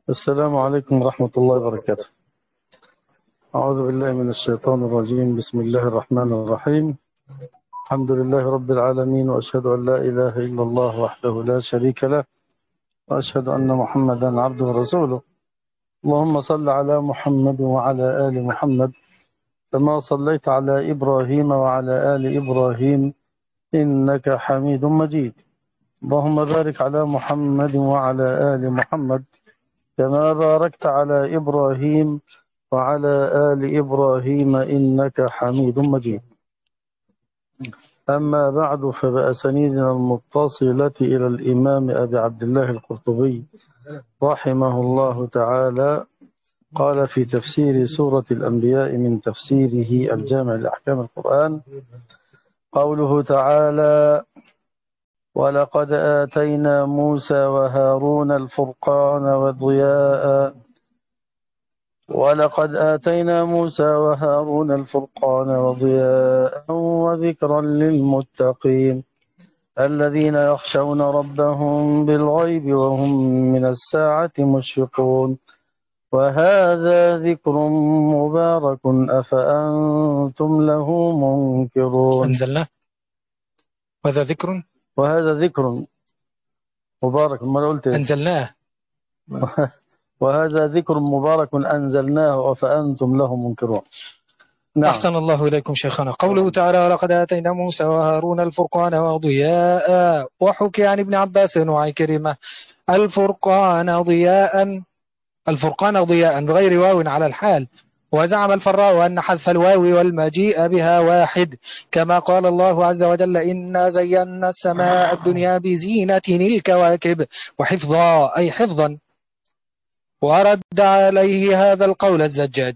السلام عليكم ورحمة الله وبركاته. أعوذ بالله من الشيطان الرجيم. بسم الله الرحمن الرحيم. الحمد لله رب العالمين، وأشهد أن لا إله إلا الله وحده لا شريك له، وأشهد أن محمدا عبده ورسوله. اللهم صل على محمد وعلى آل محمد كما صليت على إبراهيم وعلى آل إبراهيم إنك حميد مجيد. اللهم بارك على محمد وعلى آل محمد كما باركت على إبراهيم وعلى آل إبراهيم إنك حميد مجيد. أما بعد، فبأسانيدنا المتصلة إلى الإمام أبي عبد الله القرطبي رحمه الله تعالى قال في تفسير سورة الأنبياء من تفسيره الجامع لأحكام القرآن: قوله تعالى: ولقد آتينا موسى وهارون الفرقان وضياء وذكرا للمتقين الذين يخشون ربهم بالغيب وهم من الساعة مشفقون. وهذا ذكر مبارك أفأنتم له منكرون. أنزلناه. وهذا ذكر مبارك، ما قلت أنزلناه. وهذا ذكر مبارك أنزلناه أفأنتم له منكرون. نعم. أحسن الله إليكم شيخنا. قوله تعالى: ولقد آتينا موسى وهارون الفرقان وضياء. وحكي عن ابن عباس وعكرمة الفرقان ضياء بغير واو على الحال. وزعم الفراء أن حذف الواو والمجيء بها واحد، كما قال الله عز وجل: إنا زينا السماء الدنيا بزينة الكواكب. وحفظا أي حفظا. ورد عليه هذا القول الزجاج،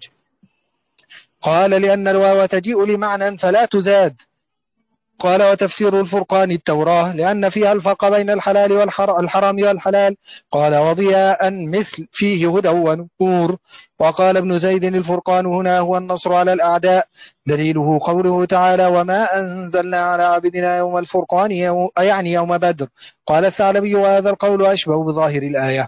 قال: لأن الواو تجيء لمعنى فلا تزاد. قال: وتفسير الفرقان التوراة، لأن فيها الفرق بين الحلال والحرام والحلال. قال: وضياء مثل فيه هدى ونور. وقال ابن زيد: الفرقان هنا هو النصر على الأعداء. دليله قوله تعالى: وما أنزلنا على عبدنا يوم الفرقان يعني يوم بدر. قال الثعلبي: وهذا القول أشبه بظاهر الآية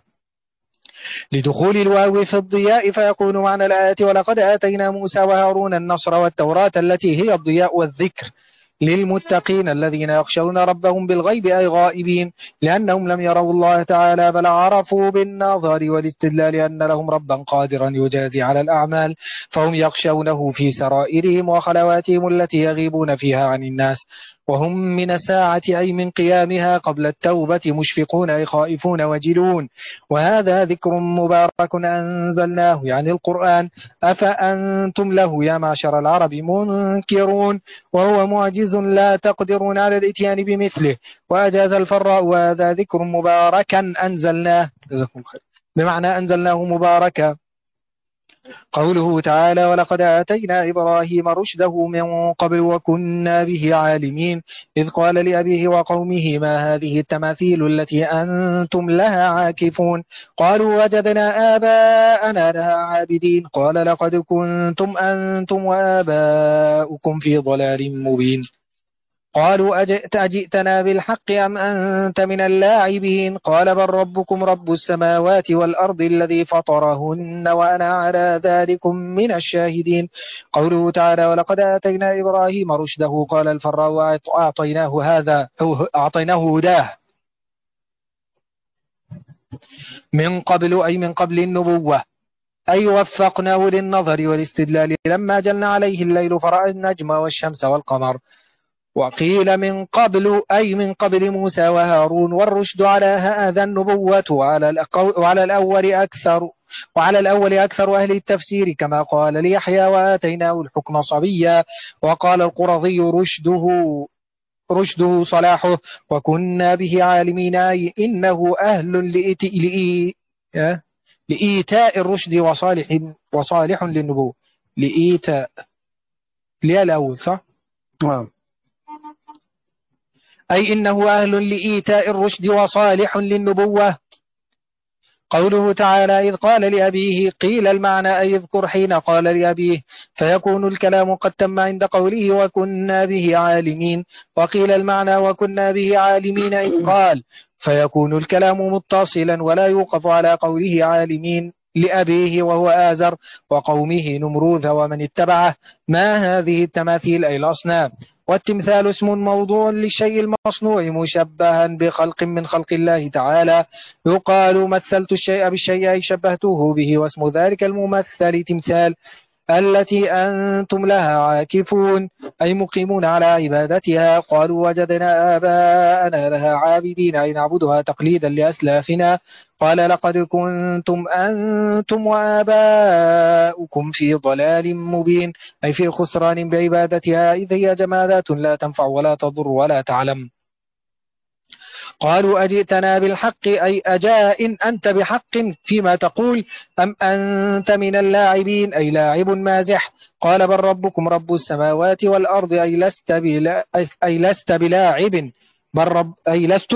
لدخول الواو في الضياء، فيكون معنى الآية: ولقد آتينا موسى وهارون النصر والتوراة التي هي الضياء والذكر للمتقين الذين يخشون ربهم بالغيب أي غائبين، لأنهم لم يروا الله تعالى بل عرفوا بالنظر والاستدلال أن لهم ربا قادرا يجازي على الأعمال، فهم يخشونه في سرائرهم وخلواتهم التي يغيبون فيها عن الناس. وهم من الساعة أي من قيامها قبل التوبة مشفقون أي خائفون وجلون. وهذا ذكر مبارك أنزلناه يعني القرآن أفأنتم له يا معشر العرب منكرون، وهو معجز لا تقدرون على الاتيان بمثله. وأجاز الفراء: وهذا ذكر مباركا أنزلناه بمعنى أنزلناه مباركا. قوله تعالى: ولقد آتينا إبراهيم رشده من قبل وكنا به عالمين، إذ قال لأبيه وقومه: ما هذه التماثيل التي أنتم لها عاكفون؟ قالوا: وجدنا آباءنا لها عابدين. قال: لقد كنتم أنتم وآباؤكم في ضلال مبين. قالوا: أجئتنا بالحق أم أنت من اللاعبين؟ قال: بل ربكم رب السماوات والأرض الذي فطرهن وأنا على ذلك من الشاهدين. قوله تعالى: ولقد آتينا إبراهيم رشده. قال الفراء: أعطيناه هداه من قبل أي من قبل النبوة، أي وفقناه للنظر والاستدلال لما جن عليه الليل فرأى النجم والشمس والقمر. وقيل من قبل أي من قبل موسى وهارون، والرشد على هذا النبوة، وعلى الأول أكثر أهل التفسير، كما قال ليحيى: وآتيناه الحكم صبيا. وقال القرظي: رشده صلاحه، وكنا به عالمين، أي إنه أهل لإيتاء الرشد وصالح للنبوة. لإيتاء الأول صح؟ أي إنه أهل لإيتاء الرشد وصالح للنبوة. قوله تعالى: إذ قال لأبيه، قيل المعنى أي اذكر حين قال لأبيه، فيكون الكلام قد تم عند قوله وكنا به عالمين. وقيل المعنى وكنا به عالمين إذ قال، فيكون الكلام متصلا ولا يوقف على قوله عالمين لأبيه وهو آزر وقومه نمروذ ومن اتبعه. ما هذه التماثيل أي الأصنام؟ والتمثال اسم موضوع للشيء المصنوع مشبها بخلق من خلق الله تعالى. يقال مثلت الشيء بالشيء أي شبهته به، واسم ذلك الممثل تمثال. التي أنتم لها عاكفون أي مقيمون على عبادتها. قالوا وجدنا آباءنا لها عابدين أي نعبدها تقليدا لأسلافنا. قال لقد كنتم أنتم وآباؤكم في ضلال مبين أي في خسران بعبادتها، إذ هي جمادات لا تنفع ولا تضر ولا تعلم. قالوا أجئتنا بالحق أي أجاء أنت بحق فيما تقول، أم أنت من اللاعبين أي لاعب مازح. قال بل ربكم رب السماوات والأرض أي لست بلاعب، بل رب أي لست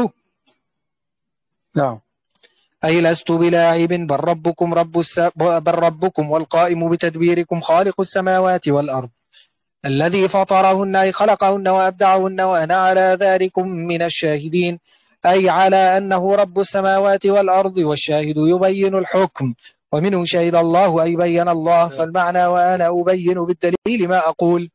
نعم. أي لست بلاعب بل ربكم والقائم بتدبيركم خالق السماوات والأرض الذي فطرهن أي خلقهن وأبدعهن، وأنا على ذلكم من الشاهدين أي على أنه رب السماوات والأرض، والشاهد يبين الحكم ومنه شهد الله أي بين الله، فالمعنى وأنا أبين بالدليل ما أقول.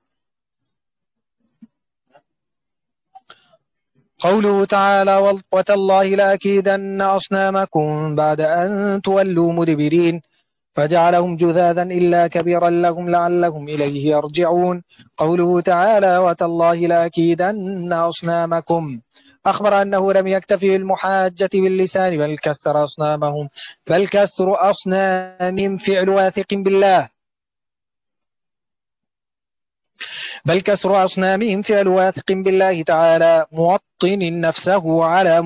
قوله تعالى وتالله لأكيدن أصنامكم بعد أن تولوا مدبرين، فجعلهم جذاذا إلا كبيرا لهم لعلهم إليه يرجعون. قوله تعالى وتالله لأكيدن أصنامكم، أخبر أنه لم يكتفي المحاجة باللسان بل كسر أصنامهم فعل واثق بالله تعالى موطن نفسه على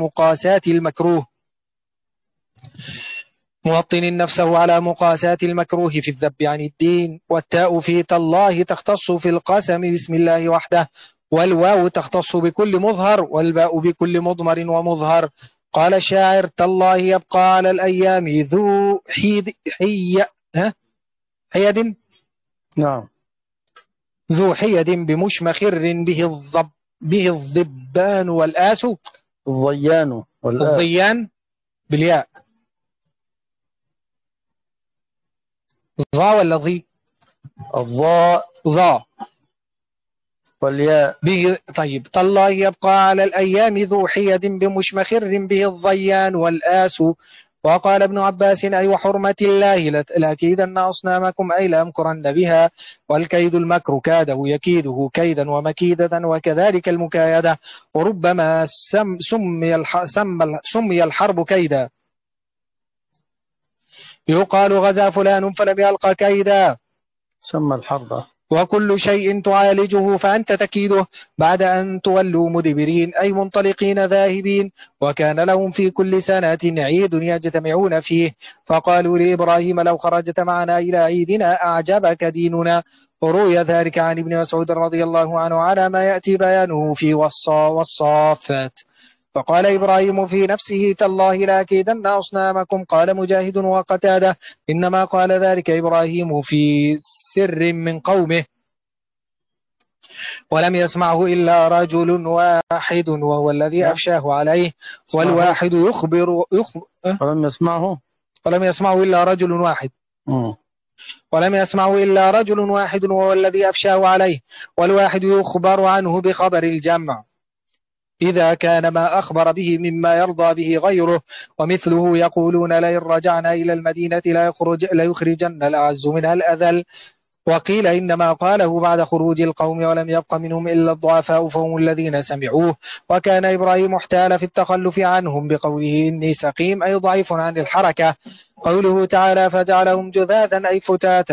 مقاساة المكروه في الذب عن الدين. والتاء في تالله تختص في القسم بسم الله وحده، والواو تختص بكل مظهر، والباء بكل مضمر ومظهر. قال الشاعر تالله يبقى على الأيام ذو حيد نعم. ذو حيد بمشمخر به الضبان والآس. الضيان والآس. الضيان بالياء. ضا ولا ضي؟ الضاء ضا والياء. طيب تالله يبقى على الأيام ذو حيد بمشمخر به الضيان والآس. وقال ابن عباس أي وحرمة الله لأكيدن أصنامكم أي لأمكرن بها. والكيد المكر كاده يكيده كيدا ومكيدة، وكذلك المكايدة. وربما سمي الحرب كيدا، يقال غزا فلان فلم يلق كيدا. سمى الحرب. وكل شيء تعالجه فأنت تكيده بعد أن تولوا مدبرين أي منطلقين ذاهبين. وكان لهم في كل سنة عيد يجتمعون فيه، فقالوا لإبراهيم لو خرجت معنا إلى عيدنا أعجبك ديننا. وروي ذلك عن ابن مسعود رضي الله عنه على ما يأتي بيانه في والصافات. فقال إبراهيم في نفسه تالله لأكيدن أصنامكم. قال مجاهد وقتادة إنما قال ذلك إبراهيم في سر من قومه، ولم يسمعه إلا رجل واحد وهو الذي أفشاه عليه. والواحد ولم يسمعه إلا رجل واحد وهو الذي أفشاه عليه. والواحد يخبر عنه بخبر الجمع إذا كان ما أخبر به مما يرضى به غيره. ومثله يقولون لئن رجعنا إلى المدينة ليخرجن الأعز منها الأذل. وقيل إنما قاله بعد خروج القوم ولم يبق منهم إلا الضعفاء فهم الذين سمعوه. وكان إبراهيم احتال في التخلف عنهم بقوله إني سقيم أي ضعيف عن الحركة. قوله تعالى فجعلهم جذاذا أي فتاتا،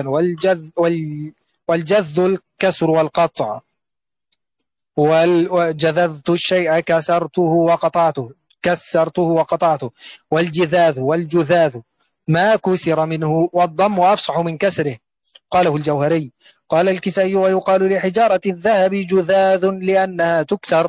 والجذ الكسر والقطع. وجذذت الشيء كسرته وقطعته. والجذاذ ما كسر منه، والضم أفصح من كسره. قاله الجوهري. قال الكسائي ويقال لحجارة الذهب جذاذ لأنها تكسر.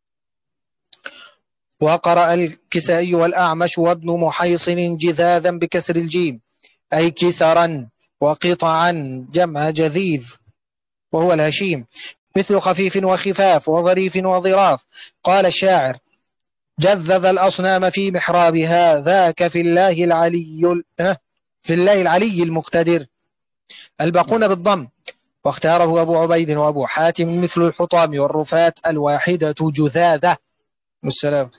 وقرأ الكسائي والأعمش وابن محيصن جذاذا بكسر الجيم أي كسرا، وقطعا جمع جذيذ وهو الهشيم، مثل خفيف وخفاف وظريف وظراف. قال الشاعر جذذ الأصنام في محرابها ذاك في الله العلي المقتدر. الباقون بالضم، واختاره أبو عبيد وأبو حاتم مثل الحطام والرفاة الواحدة جذاذة. والسلام.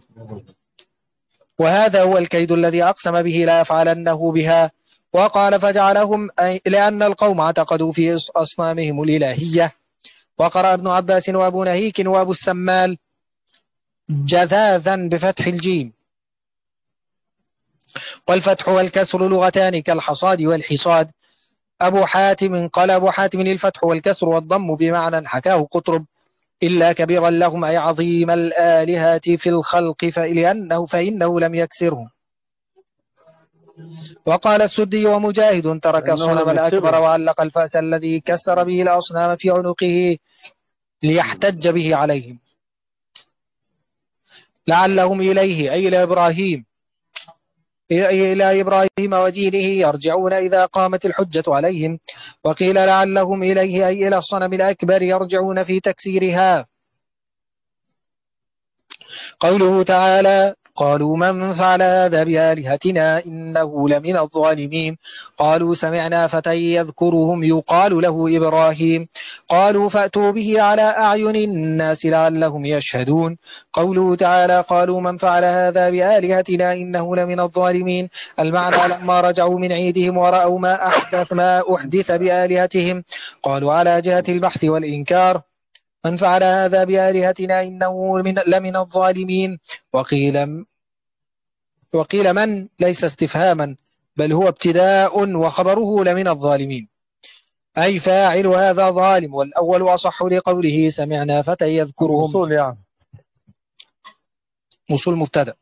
وهذا هو الكيد الذي أقسم به لا يفعلنه بها. وقال فجعلهم لأن القوم اعتقدوا في أصنامهم الإلهية. وقرأ ابن عباس وأبو نهيك وأبو السمال جذاذا بفتح الجيم. والفتح والكسر لغتان كالحصاد والحصاد. أبو حاتم قال أبو حاتم الفتح والكسر والضم بمعنى حكاه قطرب إلا كبيرا لهم أي عظيم الآلهة في الخلق فإنه لم يكسرهم. وقال السدي ومجاهد ترك الصنم الأكبر وعلق الفأس الذي كسر به الأصنام في عنقه ليحتج به عليهم لعلهم إليه أي إلى إبراهيم ودينه يرجعون إذا قامت الحجة عليهم. وقيل لعلهم إليه أي إلى الصنم الأكبر يرجعون في تكسيرها. قوله تعالى قالوا من فعل هذا بآلهتنا إنه لمن الظالمين. قالوا سمعنا فتى يذكرهم يقال له إبراهيم. قالوا فأتوا به على أعين الناس لعلهم يشهدون. قوله تعالى قالوا من فعل هذا بآلهتنا إنه لمن الظالمين. المعنى لما رجعوا من عيدهم ورأوا ما أحدث بآلهتهم قالوا على جهة البحث والإنكار من فعل هذا بآلهتنا إنه لمن الظالمين. وقيل من ليس استفهاما بل هو ابتداء وخبره لمن الظالمين أي فاعل هذا ظالم. والأول أصح لقوله سمعنا فتى يذكرهم. وصول يعني وصول مبتدأ.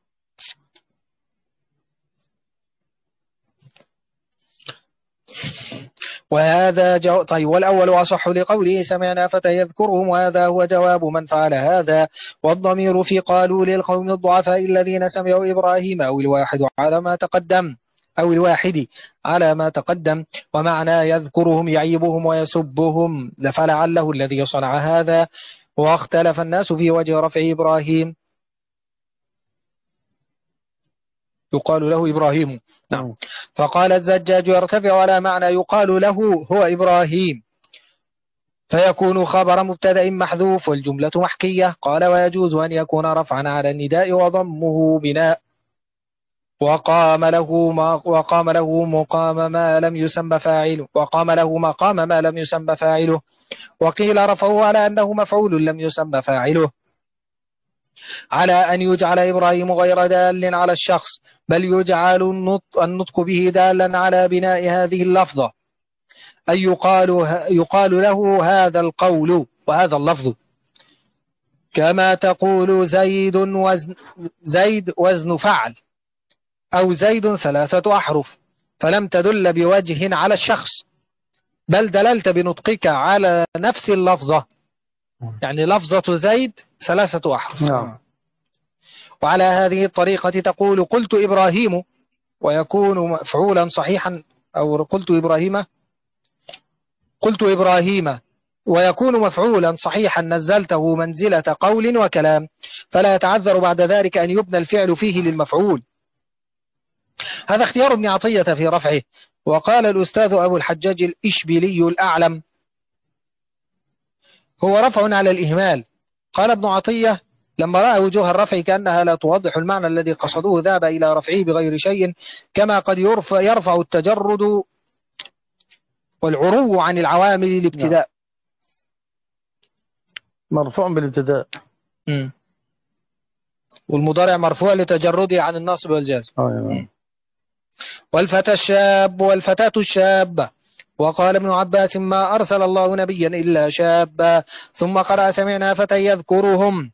وهذا طيب والأول أصح لقوله سمعنا فتى يذكرهم وهذا هو جواب من فعل هذا. والضمير في قالوا للقوم الضعفاء الذين سمعوا إبراهيم أو الواحد على ما تقدم ومعنى يذكرهم يعيبهم ويسبهم فلعله الذي صنع هذا. واختلف الناس في وجه رفع إبراهيم يقال له إبراهيم. نعم. فقال الزجاج يرتفع على معنى يقال له هو إبراهيم فيكون خبر مبتدأ محذوف والجملة محكية. قال ويجوز أن يكون رفعا على النداء وضمه بناء وقام له مقام ما لم يسمى فاعله. وقيل رفعه على أنه مفعول لم يسمى فاعله على أن يجعل إبراهيم غير دال على الشخص بل يجعل النطق به دالا على بناء هذه اللفظة أي يقال له هذا القول وهذا اللفظ كما تقول زيد وزن فعل أو زيد 3 أحرف فلم تدل بوجه على الشخص بل دللت بنطقك على نفس اللفظة يعني لفظة زيد 3 أحرف. وعلى هذه الطريقة تقول قلت إبراهيم ويكون مفعولا صحيحا أو قلت إبراهيم ويكون مفعولا صحيحا نزلته منزلة قول وكلام فلا يتعذر بعد ذلك أن يبنى الفعل فيه للمفعول. هذا اختيار ابن عطية في رفعه. وقال الأستاذ أبو الحجاج الإشبيلي الأعلم هو رفع على الإهمال. قال ابن عطية لما رأى وجوه الرفع كأنها لا توضح المعنى الذي قصدوه ذهب إلى رفعه بغير شيء كما قد يرفع التجرد والعرو عن العوامل الابتداء. مرفوع بالابتداء والمضارع مرفوع لتجرده عن النصب والجزم. والفتى الشاب والفتاة الشابة. وقال ابن عباس ما أرسل الله نبيا إلا شابا. ثم قرأ سمعنا فتى يذكرهم.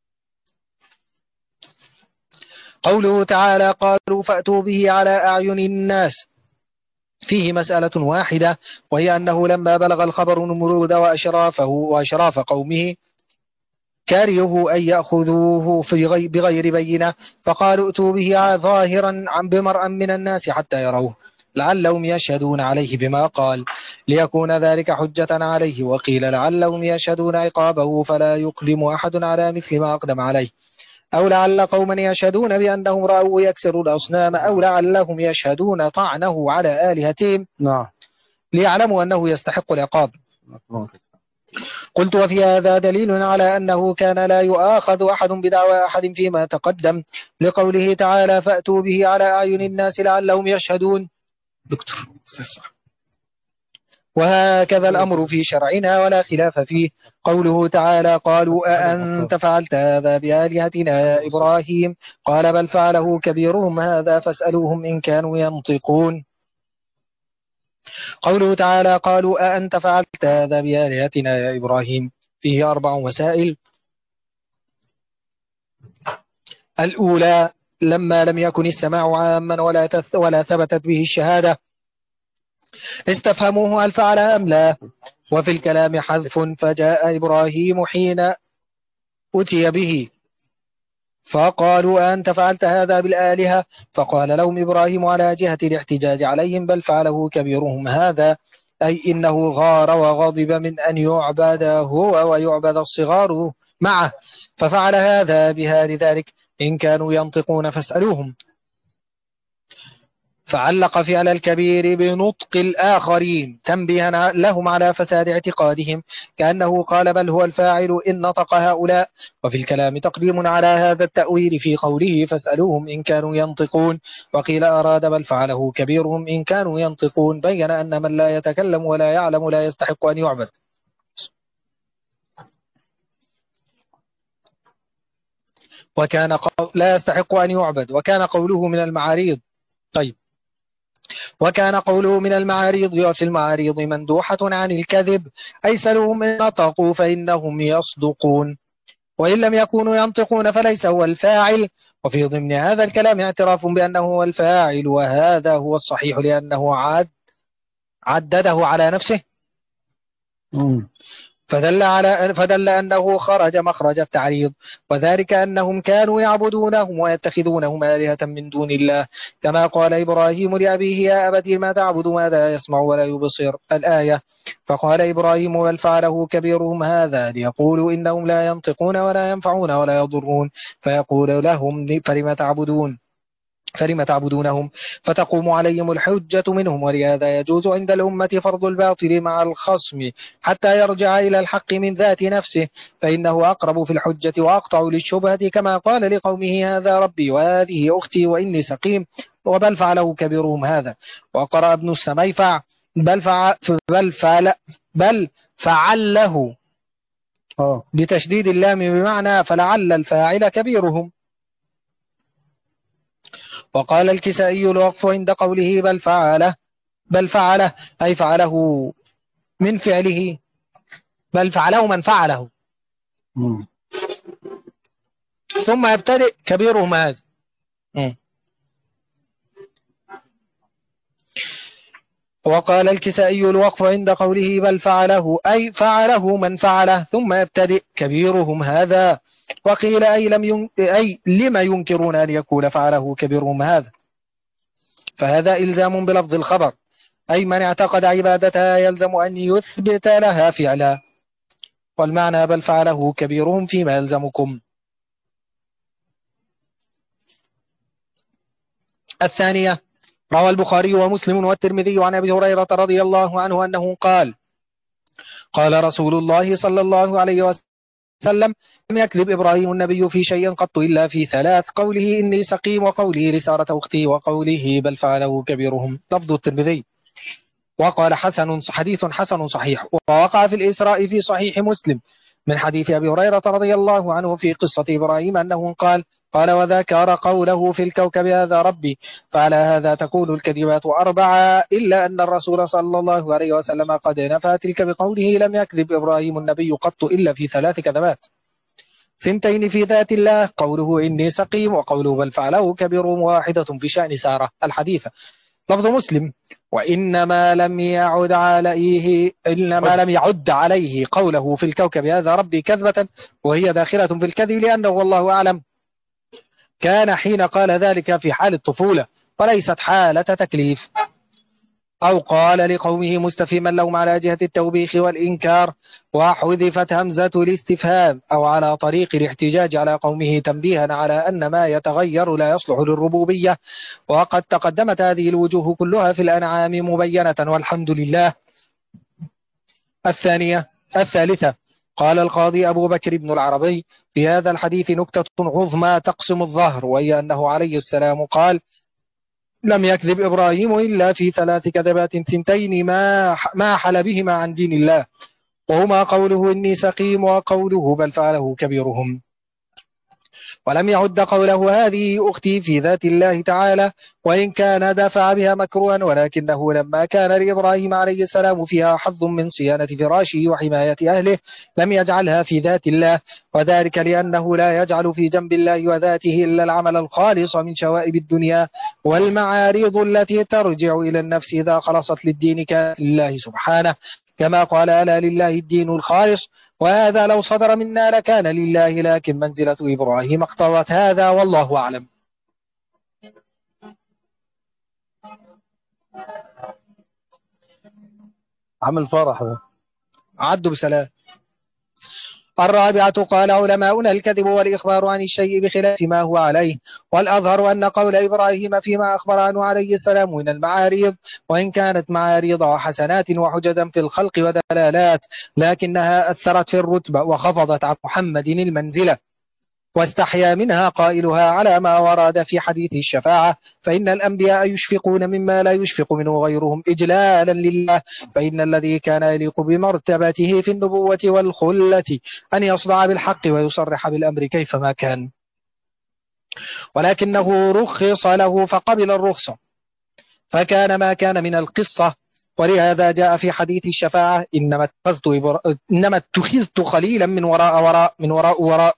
قوله تعالى قالوا فأتوا به على أعين الناس فيه مسألة واحدة وهي أنه لما بلغ الخبر نمرود وأشراف قومه كرهوا أن يأخذوه بغير بينة فقالوا ائتوا به ظاهرا بمرأ من الناس حتى يروه لعلهم يشهدون عليه بما قال ليكون ذلك حجة عليه. وقيل لعلهم يشهدون عقابه فلا يقدم أحد على مثل ما أقدم عليه أو لعل قوما يشهدون بأنهم رأوا يكسر الأصنام أو لعلهم يشهدون طعنه على آلهتهم نعم. ليعلموا أنه يستحق العقاب. قلت وفي هذا دليل على أنه كان لا يؤاخذ أحد بدعوى أحد فيما تقدم لقوله تعالى فأتوا به على أعين الناس لعلهم يشهدون. دكتور وهكذا الأمر في شرعنا ولا خلاف فيه. قوله تعالى قالوا أأنت فعلت هذا بآلهتنا يا إبراهيم قال بل فعله كبيرهم هذا فاسألوهم إن كانوا ينطقون. قوله تعالى قالوا أأنت فعلت هذا بآلهتنا يا إبراهيم فيه 4 مسائل. الأولى لما لم يكن السماع عاما ولا ثبتت به الشهادة استفهموه هل فعل أم لا، وفي الكلام حذف فجاء إبراهيم حين أتي به فقالوا أنت فعلت هذا بالآلهة فقال لهم إبراهيم على جهة الاحتجاج عليهم بل فعله كبيرهم هذا، أي إنه غار وغضب من أن يعبد هو ويعبد الصغار معه ففعل هذا بها لذلك إن كانوا ينطقون فاسألوهم. فعلق فعل الكبير بنطق الآخرين تنبيها لهم على فساد اعتقادهم كأنه قال بل هو الفاعل إن نطق هؤلاء. وفي الكلام تقديم على هذا التأويل في قوله فاسألوهم إن كانوا ينطقون، وقيل أراد بل فعله كبيرهم إن كانوا ينطقون بين أن من لا يتكلم ولا يعلم لا يستحق أن يعبد. لا يستحق أن يعبد. وكان قوله من المعاريض. طيب وكان قوله من المعاريض وفي المعاريض مندوحة عن الكذب أي سلوهم إن نطقوا فإنهم يصدقون وإن لم يكونوا ينطقون فليس هو الفاعل. وفي ضمن هذا الكلام اعتراف بأنه هو الفاعل وهذا هو الصحيح لأنه عدده على نفسه فدل أنه خرج مخرج التعريض وذلك أنهم كانوا يعبدونهم ويتخذونهم آلهة من دون الله كما قال إبراهيم لأبيه يا أبت ما تعبد ما لا يسمع ولا يبصر الآية. فقال إبراهيم بل فعله كبيرهم هذا ليقولوا إنهم لا ينطقون ولا ينفعون ولا يضرون فيقول لهم فلم تعبدونهم فتقوم عليهم الحجة منهم. ولهذا يجوز عند الأمة فرض الباطل مع الخصم حتى يرجع إلى الحق من ذات نفسه فإنه أقرب في الحجة وأقطع للشبهة كما قال لقومه هذا ربي وهذه أختي وإني سقيم وبل فعله كبيرهم هذا. وقرأ ابن السميفع بل فعله بتشديد اللام بمعنى فلعل الفاعل كبيرهم. وقال الكسائي الوقف عند قوله بل فعله أي فعله من فعله بل فعله من فعله ثم يبتدئ كبيرهم هذا. وقال الكسائي الوقف عند قوله بل فعله أي فعله من فعله ثم يبتدئ كبيرهم هذا. وقيل أي لما ينكرون أن يكون فعله كبيرهم هذا فهذا إلزام بلفظ الخبر أي من اعتقد عبادتها يلزم أن يثبت لها فعلا والمعنى بل فعله كبيرهم فيما يلزمكم. الثانية روى البخاري ومسلم والترمذي عن أبي هريرة رضي الله عنه أنه قال رسول الله صلى الله عليه وسلم لم يكذب إبراهيم النبي في شيء قط إلا في 3 قوله إني سقيم وقوله لسارة أختي وقوله بل فعله كبيرهم لفظ الترمذي. وقال حديث حسن صحيح. ووقع في الإسراء في صحيح مسلم من حديث أبي هريرة رضي الله عنه في قصة إبراهيم أنه قال وذكر قوله في الكوكب هذا ربي فعلى هذا تكون الكذبات 4 إلا أن الرسول صلى الله عليه وسلم قد نفى تلك بقوله لم يكذب إبراهيم النبي قط إلا في 3 كذبات 2 في ذات الله قوله إني سقيم وقوله بل فعله كبيرهم 1 في شأن سارة الحديث لفظ مسلم. وإنما لم لم يعد عليه قوله في الكوكب هذا ربي كذبة وهي داخلة في الكذب لأنه والله أعلم كان حين قال ذلك في حال الطفولة وليست حالة تكليف. أو قال لقومه مستفهما لهم على جهة التوبيخ والإنكار، وحذفت همزة الاستفهام، أو على طريق الاحتجاج على قومه تنبيها على أن ما يتغير لا يصلح للربوبية. وقد تقدمت هذه الوجوه كلها في الأنعام مبينة والحمد لله. الثالثة، قال القاضي أبو بكر بن العربي في هذا الحديث نكتة عظمى تقسم الظهر، وهي أنه عليه السلام قال: لم يكذب إبراهيم إلا في 3 كذبات 2 ما حل بهما عن دين الله، وهما قوله إني سقيم، وقوله بل فعله كبيرهم. ولم يعد قوله هذه أختي في ذات الله تعالى، وإن كان دفع بها مكروها، ولكنه لما كان لإبراهيم عليه السلام فيها حظ من صيانة فراشه وحماية أهله لم يجعلها في ذات الله، وذلك لأنه لا يجعل في جنب الله وذاته إلا العمل الخالص من شوائب الدنيا والمعارض التي ترجع إلى النفس إذا خلصت للدين كانت لله سبحانه، كما قال: ألا لله الدين الخالص. وهذا لو صدر منا لكان لله، لكن منزلة إبراهيم اقتضت هذا، والله أعلم. عمل فرح ده. عدوا بسلام. الرابعة، قال علماؤنا: الكذب والإخبار عن الشيء بخلاف ما هو عليه، والأظهر أن قول إبراهيم فيما أخبر عنه عليه السلام من المعاريض، وإن كانت معاريض وحسنات وحججا في الخلق ودلالات، لكنها أثرت في الرتبة وخفضت عن محمد المنزلة، واستحيا منها قائلها على ما ورد في حديث الشفاعة، فإن الأنبياء يشفقون مما لا يشفق منه غيرهم إجلالا لله، فإن الذي كان يليق بمرتبته في النبوة والخلة أن يصدع بالحق ويصرح بالأمر كيفما كان، ولكنه رخص له فقبل الرخصة، فكان ما كان من القصة. ولهذا جاء في حديث الشفاعة: إنما اتخذت خليلا من وراء.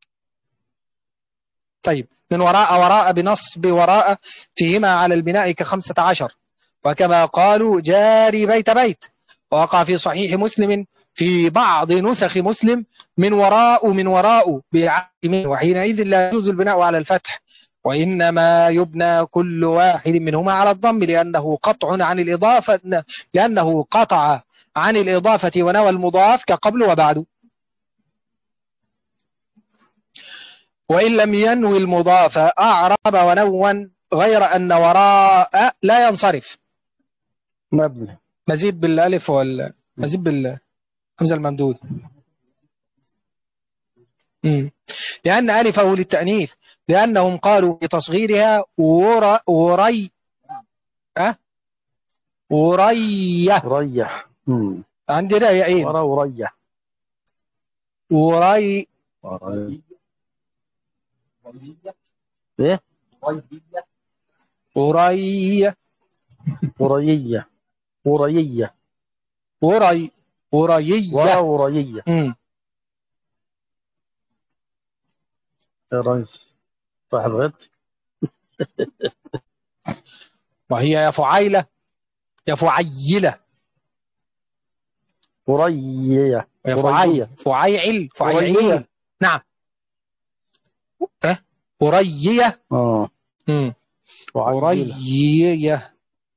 طيب، من وراء بنصب وراء فيهما على البناء ك15، وكما قالوا جاري بيت. ووقع في صحيح مسلم في بعض نسخ مسلم من وراء بعدم، وحينئذ لا يجوز البناء على الفتح، وإنما يبنى كل واحد منهما على الضم، لأنه قطع عن الإضافة ونوى المضاف كقبل وبعد. وإن لم ينوي المضاف أعرب ونون، غير أن وراء لا ينصرف. مبني. مزيد بالألف مزيد بالهمزة الممدود، لأن ألفه للتأنيث، لأنهم قالوا بتصغيرها ورية. ريح. عندنا يعين وريح. وري ايه؟ ورية ورية. ورية. ورية. يا ريس صاحب غد. وهي يا فعيلة يا فعيلة. ورية. فعيل. نعم. ورية. ورية.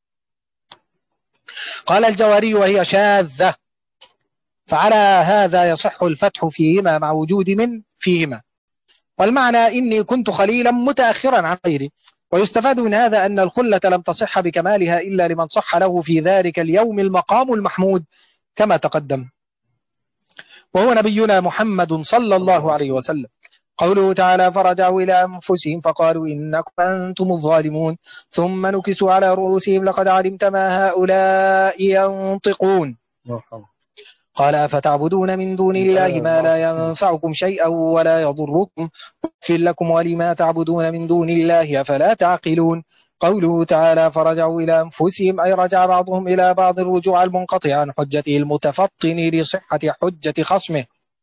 قال الجواري: وهي شاذة، فعلى هذا يصح الفتح فيهما مع وجود من فيهما، والمعنى إني كنت خليلا متأخرا عن غيري. ويستفاد من هذا أن الخلة لم تصح بكمالها إلا لمن صح له في ذلك اليوم المقام المحمود كما تقدم، وهو نبينا محمد صلى الله عليه وسلم. قوله تعالى: فرجعوا إلى أنفسهم فقالوا إنكم أنتم الظالمون، ثم نكسوا على رؤوسهم لقد علمت ما هؤلاء ينطقون. قال: أفتعبدون من دون الله ما لا ينفعكم شيئا ولا يضركم، أغفر لكم ولما تعبدون من دون الله أفلا تعقلون. قوله تعالى: فرجعوا إلى أنفسهم، أي رجع بعضهم إلى بعض الرجوع المنقطع عن حجته المتفطن لصحة حجة خصمه،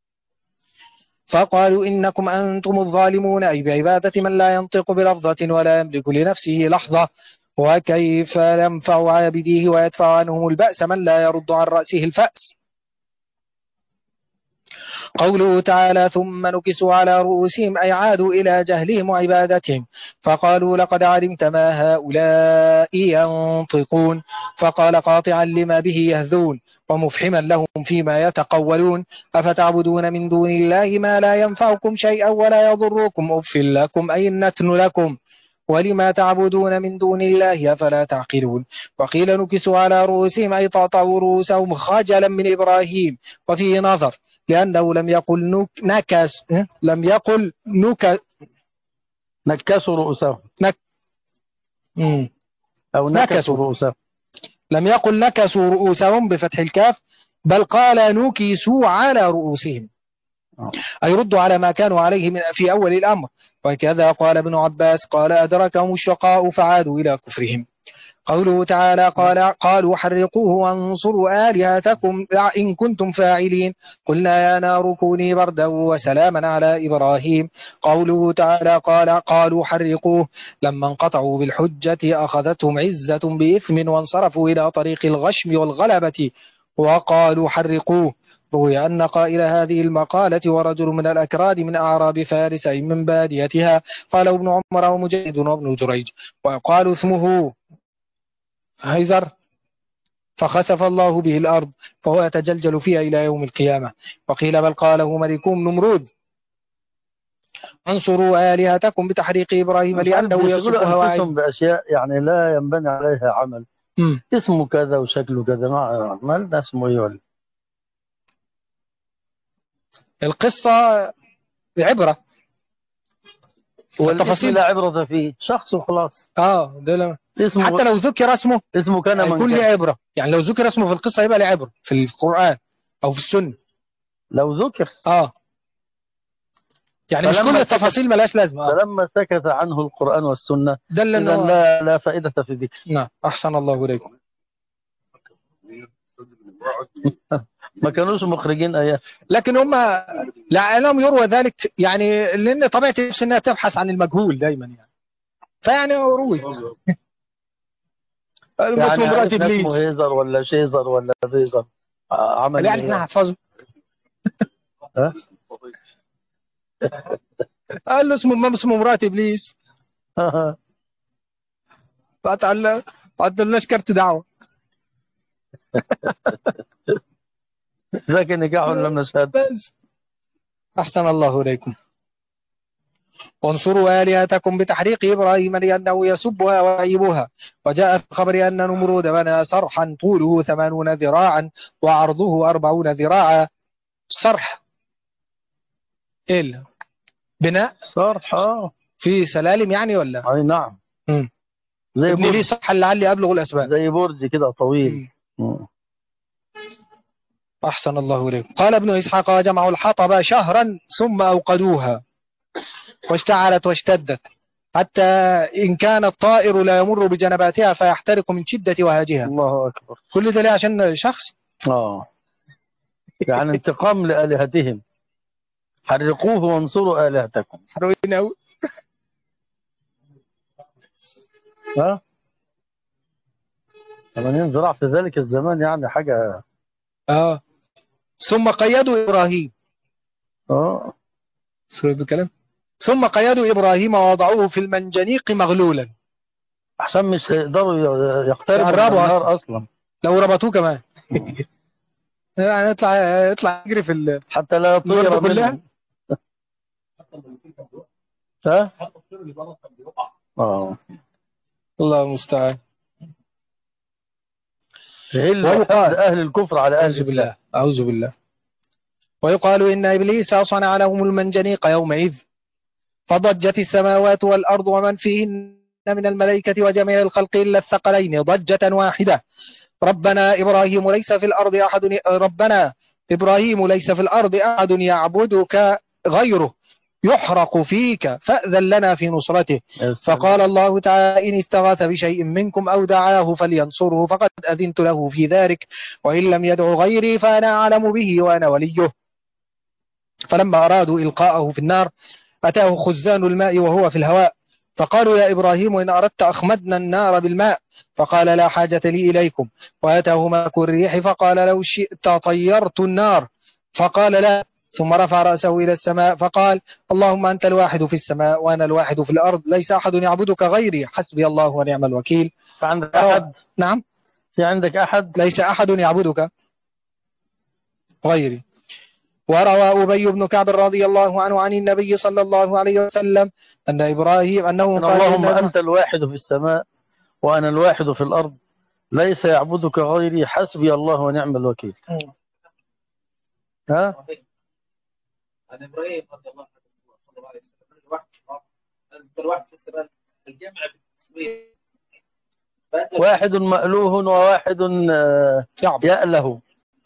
فقالوا إنكم أنتم الظالمون، أي بعبادة من لا ينطق بلفظة ولا يملك لنفسه لحظة، وكيف ينفع عابديه ويدفع عنهم البأس من لا يرد عن رأسه الفأس. قوله تعالى ثم نكسوا على رؤوسهم أي عادوا إلى جهلهم وعبادتهم فقالوا لقد علمت ما هؤلاء ينطقون فقال قاطعا لما به يهذون ومفحما لهم فيما يتقولون أفتعبدون من دون الله ما لا ينفعكم شيئا ولا يضركم أف لكم أي النتن لكم ولما تعبدون من دون الله أفلا تعقلون وقيل نكسوا على رؤوسهم أي تقطعوا رؤوسهم خجلا من إبراهيم وفيه نظر لأنه لم يقل نكس لم يقل نكسوا رؤوسهم أو نكسوا رؤوسهم لم يقل نكسوا رؤوسهم بفتح الكاف بل قال نكسوا على رؤوسهم أي ردوا على ما كانوا عليه في أول الأمر وكذا قال ابن عباس قال أدركهم الشقاء فعادوا إلى كفرهم قوله تعالى قالوا حرقوه وانصروا آلهتكم إن كنتم فاعلين قلنا يا نار كوني بردا وسلاما على إبراهيم قوله تعالى قالوا حرقوه لما انقطعوا بالحجة أخذتهم عزة بإثم وانصرفوا إلى طريق الغشم والغلبة وقالوا حرقوه روي أن قائل هذه المقالة ورجل من الأكراد من أعراب فارس أي من باديتها قال ابن عمر ومجاهد وابن جريج وقالوا اسمه هيزر فخسف الله به الأرض فهو يتجلجل فيها إلى يوم القيامة وقيل بل قاله ملكهم نمرود انصروا آلهتكم بتحريق إبراهيم لأنه يصفها وعيد بأشياء يعني لا ينبني عليها عمل اسمه كذا وشكله كذا ما لنا اسمه ايه القصة بعبرة والتفاصيل لا عبرة فيه شخص وخلاص ده حتى لو ذكر اسمه كان يكون له عبرة يعني لو ذكر اسمه في القصة يبقى له عبرة في القرآن أو في السنة لو ذكر يعني مش كل التفاصيل ملاش لازمة فلما سكت عنه القرآن والسنة إذا لا فائدة في ذكر. نعم أحسن الله إليكم. ما كانوش مخرجين آيات لكن هم لعلهم يروى ذلك يعني لأن طبيعة السنة تبحث عن المجهول دايما يعني فيعني روي يعني اسمه هيزر ولا شيزر ولا فيزر عمل يعني احنا نحفظه قال له اسمه مرات إبليس فأتعلناش كارت دعوة لكن نكاح لم نشهد. أحسن الله إليكم. وانصروا آلهتكم بتحريق إبراهيم لأنه يسبها ويعيبها وجاء في خبر أن نمرود بنى صرحا طوله 80 ذراعا وعرضه 40 ذراعا. صرح إيه بناء صرح في سلالم يعني ولا أي نعم زي ابن لي صرحا لعلي أبلغ الأسباب زي برج كده طويل. أحسن الله إليكم. قال ابن إسحاق جمعوا الحطب شهرا ثم أوقدوها واشتعلت واشتدت حتى إن كان الطائر لا يمر بجنباتها فيحترق من شدة وهاجها. الله أكبر. كل ده ليه عشان شخص يعني انتقام لآلهتهم. حرقوه وانصروا آلهتكم. حروين أوي. لما ينزرع في ذلك الزمان يعني حاجة. ثم قيدوا إبراهيم. سوري بكلام. ثم قيدوا إبراهيم ووضعوه في المنجنيق مغلولا عشان مش هيقدروا يقتربوا من النار أصلا. لو ربطوه كمان يعني يطلع يجري في حتى لا يطير كلها. الله المستعان. أهل الكفر على أهل بالله. أعوذ بالله. ويقال إن إبليس صنع لهم المنجنيق يومئذ فضجت السماوات والأرض ومن فيهن من الملائكة وجميع الخلق إلا الثقلين ضجة واحدة ربنا إبراهيم ليس في الأرض أحد يعبدك غيره يحرق فيك فأذن لنا في نصرته. فقال الله تعالى إن استغاث بشيء منكم أو دعاه فلينصره فقد أذنت له في ذلك وإن لم يدع غيري فأنا أعلم به وأنا وليه. فلما أرادوا إلقاءه في النار أتاه خزان الماء وهو في الهواء فقالوا يا إبراهيم إن أردت أخمدنا النار بالماء فقال لا حاجة لي إليكم وأتاه ملك الريح فقال لو شئت طيرت النار فقال لا ثم رفع رأسه إلى السماء فقال اللهم أنت الواحد في السماء وأنا الواحد في الأرض ليس أحد يعبدك غيري حسبي الله ونعم الوكيل. فعندك أحد؟ نعم، في عندك أحد؟ ليس أحد يعبدك غيري. وروى أبي بن كعب رضي الله عنه عن النبي صلى الله عليه وسلم أن إبراهيم أنه قال اللهم أنت الواحد في السماء وأنا الواحد في الأرض ليس يعبدك غيري حسبي الله ونعم الوكيل. ها؟ عن إبراهيم رضي الله عنه صلى الله عليه وسلم أنت الواحد في السماء الجمع بالتسوية واحد مألوه وواحد يأله.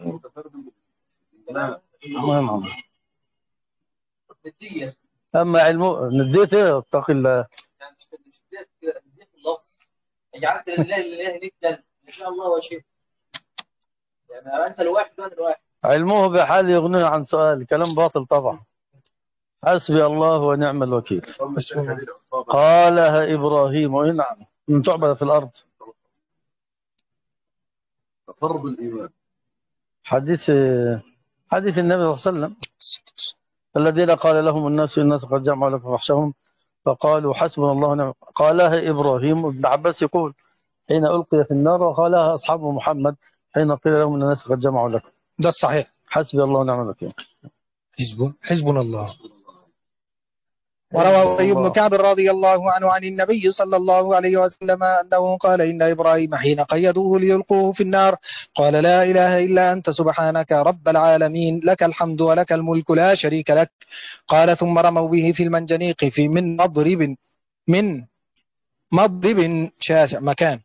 أما علمه نديته اتق الله يعني نديت اللفظ جعلت لله ندا إن شاء الله وشيء يعني أنت الواحد وأنا الواحد. علمه بحال يغني عن سؤال كلام باطل طبعا. حسبي الله ونعم الوكيل. قالها إبراهيم نعم من تعبد في الأرض. تقرب الإيمان. حديث النبي صلى الله عليه وسلم الذين قال لهم الناس قد جمعوا لكم فاخشوهم فقالوا حسبنا الله ونعم. قالها إبراهيم. ابن عباس يقول حين ألقي في النار وقالها أصحاب محمد حين قيل لهم الناس قد جمعوا لكم. ده الصحيح. حسبي الله ونعم الوكيل. حسبنا الله. وروى أبي بن كعب رضي الله عنه عن النبي صلى الله عليه وسلم أنه قال إن إبراهيم حين قيدوه ليلقوه في النار قال لا إله إلا أنت سبحانك رب العالمين لك الحمد ولك الملك لا شريك لك. قال ثم رموا به في المنجنيق في من مضرب شاسع مكان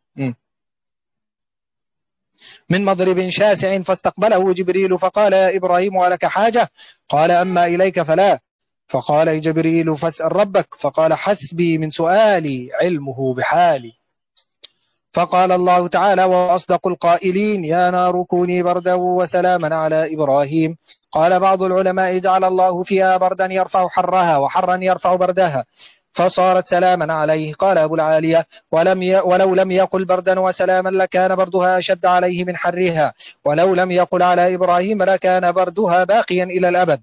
من مضرب شاسع فاستقبله جبريل فقال يا إبراهيم ولك حاجة؟ قال أما إليك فلا. فقال جبريل فاسأل ربك. فقال حسبي من سؤالي علمه بحالي. فقال الله تعالى وأصدق القائلين يا نار كوني بردا وسلاما على إبراهيم. قال بعض العلماء جعل الله فيها بردا يرفع حرها وحرا يرفع بردها فصارت سلاما عليه. قال أبو العالية ولو لم يقل بردا وسلاما لكان بردها أشد عليه من حرها ولو لم يقل على إبراهيم لكان بردها باقيا إلى الأبد.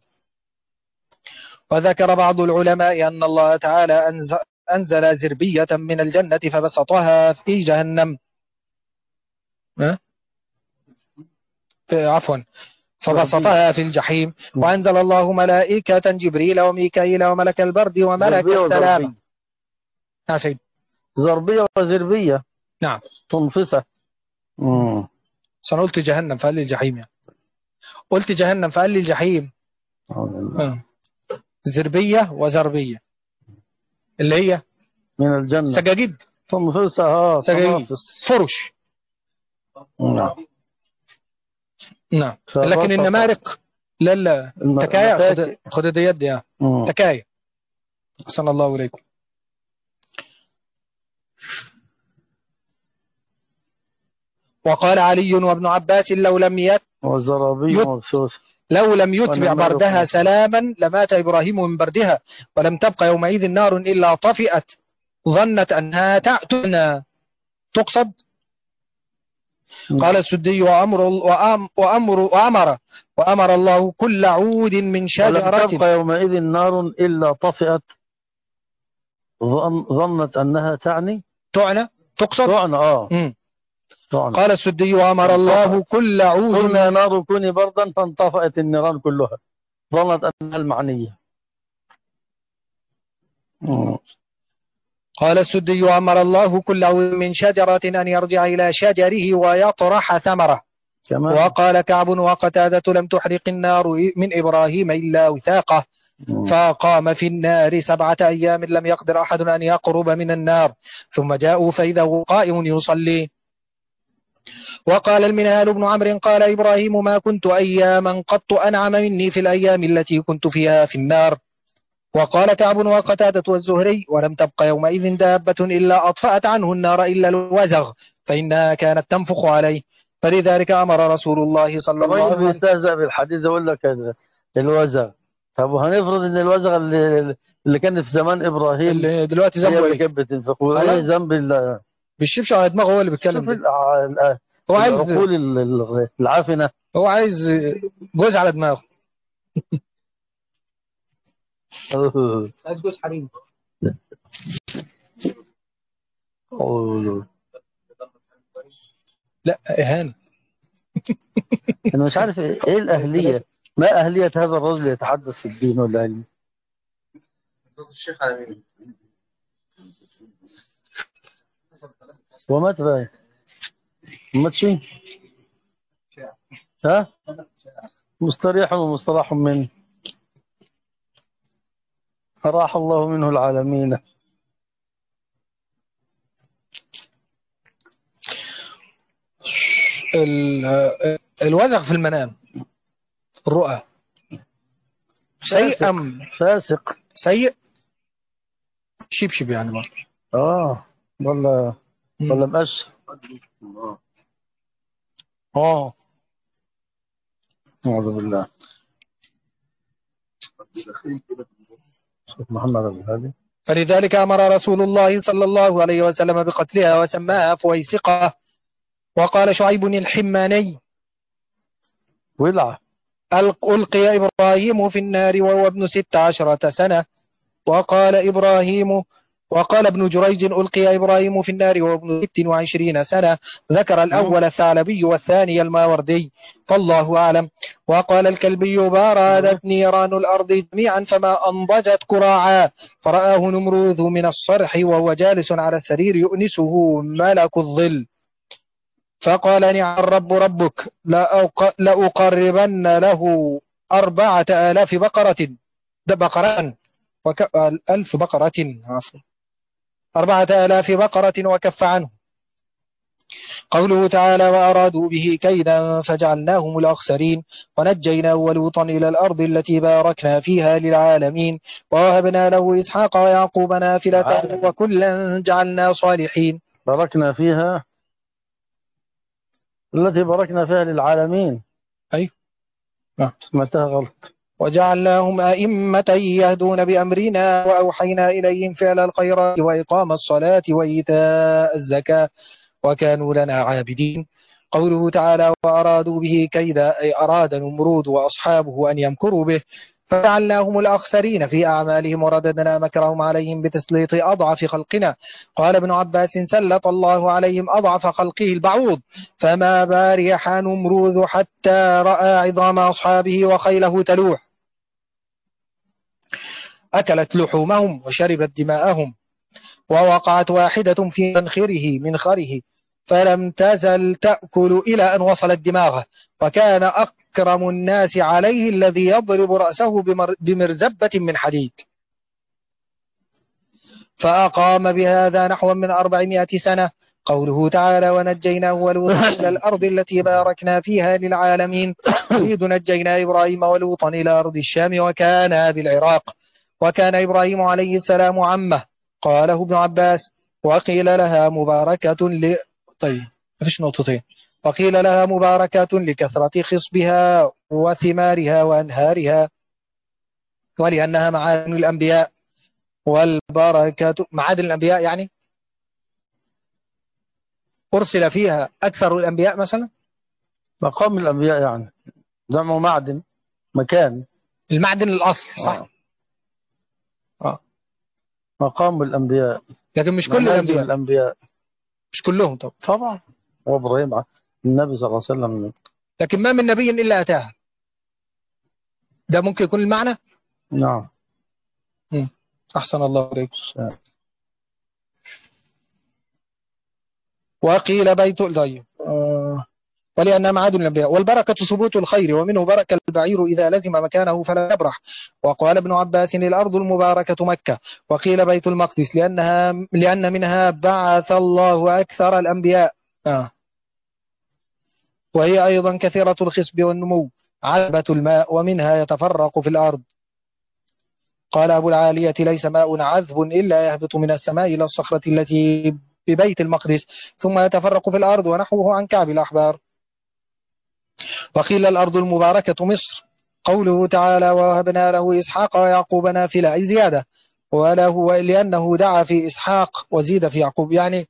وذكر بعض العلماء أن الله تعالى أنزل زربية من الجنة فبسطها في جهنم فبسطها في الجحيم. وأنزل الله ملائكة جبريل وميكائيل وملك البرد وملك السلام. نعم سيد. زربية وزربية. نعم. تنفسة. أنا قلت جهنم فقال لي الجحيم يعني. قلت جهنم فقال لي الجحيم. زربية وزربية اللي هي من الجنة. سجاجيد. تنفسها. سجاجيد. فرش. نعم. لكن النمارق لا تكاية. خد ديت دي تكاية. أحسن الله إليكم. وقال علي وابن عباس لو لم يتبع بردها سلاما لمات إبراهيم من بردها ولم تبقى يومئذ نار إلا طفئت ظنت أنها تقصد. قال السدي وأمر الله كل عود من شجرة ولم تبقى يومئذ نار إلا طفئت ظنت أنها تقصد. قال السدي وأمر الله كل عود قلنا نار كوني بردا فانطفأت النيران كلها ظنت أنها المعنية. قال السدي وأمر الله كل عود من شجرة أن يرجع إلى شجره ويطرح ثمره. وقال كعب وقتادة لم تحرق النار من إبراهيم إلا وثاقه فقام في النار 7 أيام لم يقدر أحد أن يقرب من النار ثم جاءوا فإذا هو قائم يصلي. وقال المنهال بن عمرو قال إبراهيم ما كنت أياما قط أنعم مني في الأيام التي كنت فيها في النار. وقال كعب وقتادة والزهري ولم تبق يومئذ دابة إلا أطفأت عنه النار إلا الوزغ فإنها كانت تنفخ عليه فلذلك أمر رسول الله صلى الله عليه وسلم. الرجل بيستهزأ بالحديث يقول لك الوزغ. طب وهنفرض ان الوزغ اللي كان في زمان إبراهيم اللي دلوقتي ذنبه ايه؟ بتنفخ ايه ذنب بالشبش على دماغه هو اللي بيتكلم. هو عايز العقول العافنة. هو عايز جوز على دماغه. عايز جوز حريم. لا إهانة. أنا مش عارف إيه الأهلية، ما أهلية هذا الرجل يتحدث في الدين والعلم؟ الشيخ على مين؟ ومات بقى ماتشي. ها مستريح ومستراح منه، أراح الله منه العالمين. الوزغ في المنام، الرؤى، سيء أم فاسق؟ سيء، شبشب يعني برضه. ولا مقش. أعوذ بالله. شيخ محمد أبو هادي. فلذلك أمر رسول الله صلى الله عليه وسلم بقتلها وسماها فويسقة. وقال شعيب الحماني: ولع. ألقي إبراهيم في النار وهو ابن 16 سنة. وقال ابن جريج: ألقي إبراهيم في النار وهو ابن 26 سنة. ذكر الأول الثعلبي والثاني الماوردي، فالله أعلم. وقال الكلبي: بارادت نيران الأرض جميعا فما أنضجت كراعا، فرآه نمروذ من الصرح وهو جالس على السرير يؤنسه ملك الظل، فقال: نعم الرب ربك، لأقربن له 4000 بقرة، ده بقران 1000 بقرة، عفوا 4000 بقرة وكف عنه. قوله تعالى: وأرادوا به كيدا فجعلناهم الأخسرين، ونجيناه ولوطا إلى الأرض التي باركنا فيها للعالمين، ووهبنا له إسحاق ويعقوب نافلة وكلا جعلنا صالحين. باركنا فيها، التي باركنا فيها للعالمين. أيوة سمعتها غلط. وجعلناهم أئمة يهدون بأمرنا وأوحينا إليهم فعل الخيرات وإقام الصلاة وإيتاء الزكاة وكانوا لنا عابدين. قوله تعالى: وأرادوا به كيدا، أي أراد نمرود وأصحابه أن يمكروا به، فجعلناهم الأخسرين في أعمالهم ورددنا مكرهم عليهم بتسليط أضعف خلقنا. قال ابن عباس: سلط الله عليهم أضعف خلقه البعوض، فما بارح نمرود حتى رأى عظام أصحابه وخيله تلوح، أكلت لحومهم وشربت دماءهم، ووقعت واحدة في منخره فلم تزل تأكل إلى أن وصلت دماغه، وكان أكرم الناس عليه الذي يضرب رأسه بمرزبة من حديد، فأقام بهذا نحو من 400 سنة. قوله تعالى: ونجيناه ولوطا إلى الأرض التي باركنا فيها للعالمين، يريد نجينا إبراهيم ولوطا إلى أرض الشام وكان بالعراق، وكان إبراهيم عليه السلام عمه. قاله ابن عباس: وقيل لها مباركة طيب مفيش نقطتين. وقيل لها مباركة لكثرة خصبها وثمارها وأنهارها، ولأنها معادن الأنبياء، والبركة معادن الأنبياء يعني أرسل فيها أكثر الأنبياء مثلا. مقام الأنبياء يعني جمع معدن، مكان المعدن الأصل صح. مقام الأنبياء، لكن مش كل الأنبياء مش كلهم طبعا. وإبراهيم النبي صلى الله عليه وسلم، لكن ما من نبي إلا أتاها. ده ممكن يكون المعنى. نعم. أحسن الله عليك. وقيل بيت طيب ولأن معادن الأنبياء. والبركة ثبوت الخير، ومنه بركة البعير إذا لزم مكانه فلا يبرح. وقال ابن عباس: الأرض المباركة مكة. وقيل بيت المقدس لأن منها بعث الله أكثر الأنبياء، وهي أيضا كثيرة الخصب والنمو، عذبة الماء، ومنها يتفرق في الأرض. قال أبو العالية: ليس ماء عذب إلا يهبط من السماء إلى الصخرة التي ببيت المقدس ثم يتفرق في الأرض، ونحوه عن كعب الأحبار. وقيل الأرض المباركة مصر. قوله تعالى: ووهبنا له إسحاق ويعقوب نافلة، أي زيادة، وله لأنه دعا في إسحاق وزيد في يعقوب يعني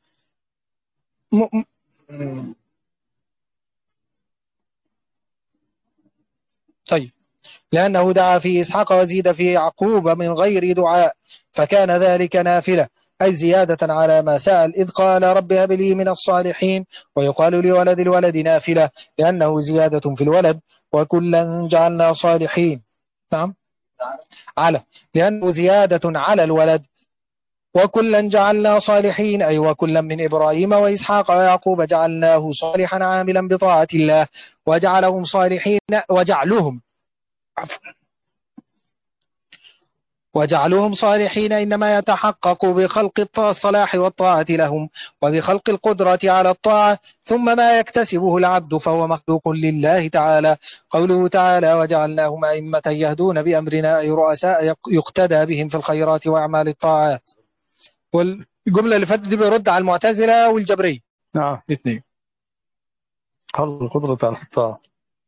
طيب لأنه دعا في إسحاق وزيد في يعقوب من غير دعاء، فكان ذلك نافلة، أي زيادة على ما سأل، إذ قال رب هب لي من الصالحين. ويقال لولد الولد نافلة لأنه زيادة في الولد. وكلا جعلنا صالحين. نعم، على، لأنه زيادة على الولد. وكلا جعلنا صالحين، أي وكلا من إبراهيم وإسحاق ويعقوب جعلناه صالحا عاملا بطاعة الله، وجعلهم صالحين وجعلهم صالحين إنما يتحقق بخلق الصلاح والطاعة لهم، وبخلق القدرة على الطاعة، ثم ما يكتسبه العبد فهو مخلوق لله تعالى. قوله تعالى وجعلناهم أئمة يهدون بأمرنا، أي رؤساء يقتدى بهم في الخيرات وأعمال الطاعات. والجملة اللي فاتت دي بيرد على المعتزلة والجبرية. نعم، الاثنين. خلق القدرة على الطاعة.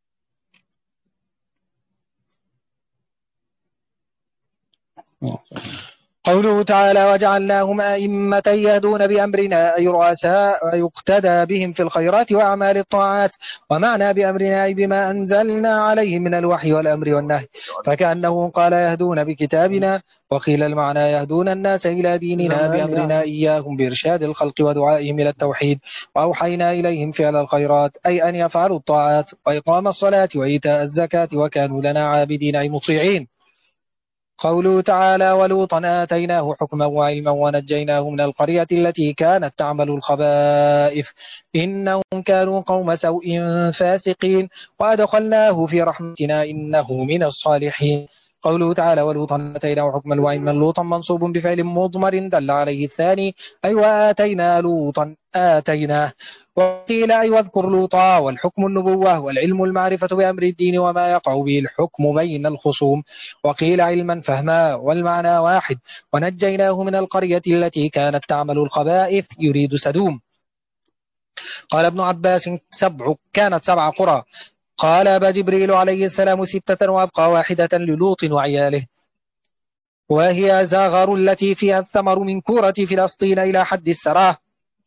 قوله تعالى وجعلناهم أئمة يهدون بأمرنا، أي رؤساء يقتدى بهم في الخيرات وأعمال الطاعات. ومعنى بأمرنا أي بما أنزلنا عليهم من الوحي والأمر والنهي، فكأنه قال يهدون بكتابنا. وقيل المعنى يهدون الناس إلى ديننا بأمرنا إياهم بإرشاد الخلق ودعائهم إلى التوحيد، وأوحينا إليهم فعل الخيرات، أي أن يفعلوا الطاعات وإقام الصلاة وإيتاء الزكاة وكانوا لنا عابدين أي مطيعين. قوله تعالى ولوطا آتيناه حكما وعلما ونجيناه من القرية التي كانت تعمل الخبائث إنهم كانوا قوم سوء فاسقين وأدخلناه في رحمتنا إنه من الصالحين. قوله تعالى ولوطا آتيناه حكما وعلما، لوطا منصوب بفعل مضمر دل عليه الثاني، أي وآتينا لوطا آتيناه. وقيل أي واذكر لوطا، والحكم النبوة والعلم المعرفة بأمر الدين وما يقع به الحكم بين الخصوم. وقيل علما فهما، والمعنى واحد. ونجيناه من القرية التي كانت تعمل الخبائث، يريد سدوم. قال ابن عباس كانت 7 قرى. قال أبا جبريل عليه السلام 6 وأبقى واحدة للوط وعياله، وهي زاغر التي فيها الثمر من كورة فلسطين إلى حد السراه،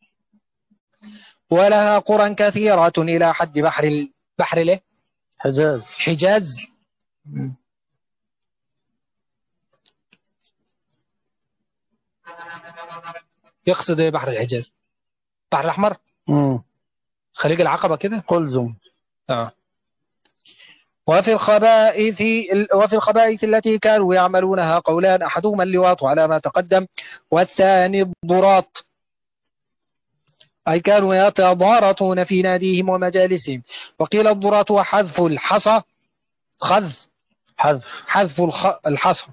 ولها قرى كثيرة إلى حد بحر له حجاز. يقصد بحر الحجاز، بحر الأحمر، خليج العقبة كده، قلزم. وفي الخبائث التي كانوا يعملونها قولان، أحدهما اللواط على ما تقدم، والثاني الضراط، أي كانوا يتضارطون في ناديهم ومجالسهم. وقيل الضراط وحذف الحصى، حذف الحصى.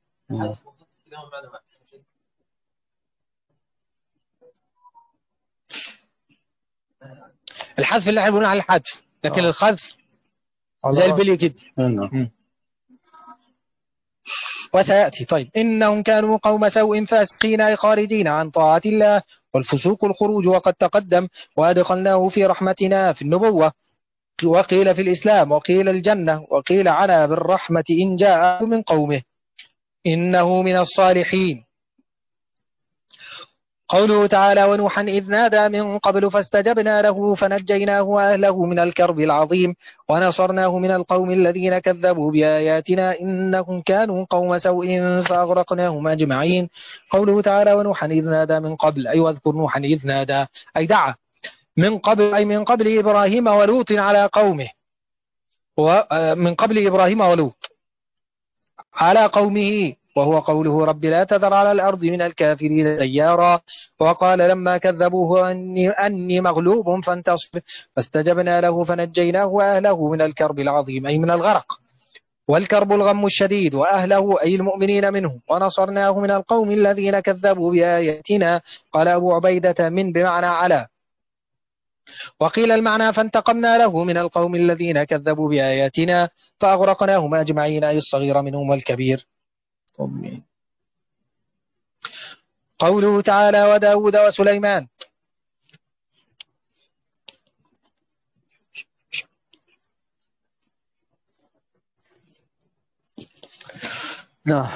الحذف اللي احنا بنقول على الحذف، لكن الخذف زي البلي كده. وسيأتي. طيب إنهم كانوا قوم سوء فاسقين أي خارجين عن طاعة الله، والفسوق الخروج وقد تقدم. وأدخلناه في رحمتنا في النبوة، وقيل في الإسلام، وقيل الجنة، وقيل عنا بالرحمة إن جاء من قومه إنه من الصالحين. قوله تعالى ونوحا إذ نادى من قبل فاستجبنا له فنجيناه وأهله من الكرب العظيم ونصرناه من القوم الذين كذبوا بآياتنا إنهم كانوا قوم سوء فأغرقناهم أجمعين. قوله تعالى ونوحا إذ نادى من قبل، أي واذكر نوحا إذ نادى أي دعا من قبل، أي من قبل إبراهيم ولوط على قومه، ومن قبل إبراهيم ولوط على قومه، وهو قوله رب لا تذر على الأرض من الكافرين ديارا. وقال لما كذبوه أني مغلوب فانتصر، فاستجبنا له فنجيناه وأهله من الكرب العظيم أي من الغرق، والكرب الغم الشديد، وأهله أي المؤمنين منه، ونصرناه من القوم الذين كذبوا بآياتنا. قال أبو عبيدة من بمعنى على. وقيل المعنى فانتقمنا له من القوم الذين كذبوا بآياتنا فأغرقناهم أجمعين أي الصغير منهم والكبير. قوله تعالى وداود وسليمان. نعم.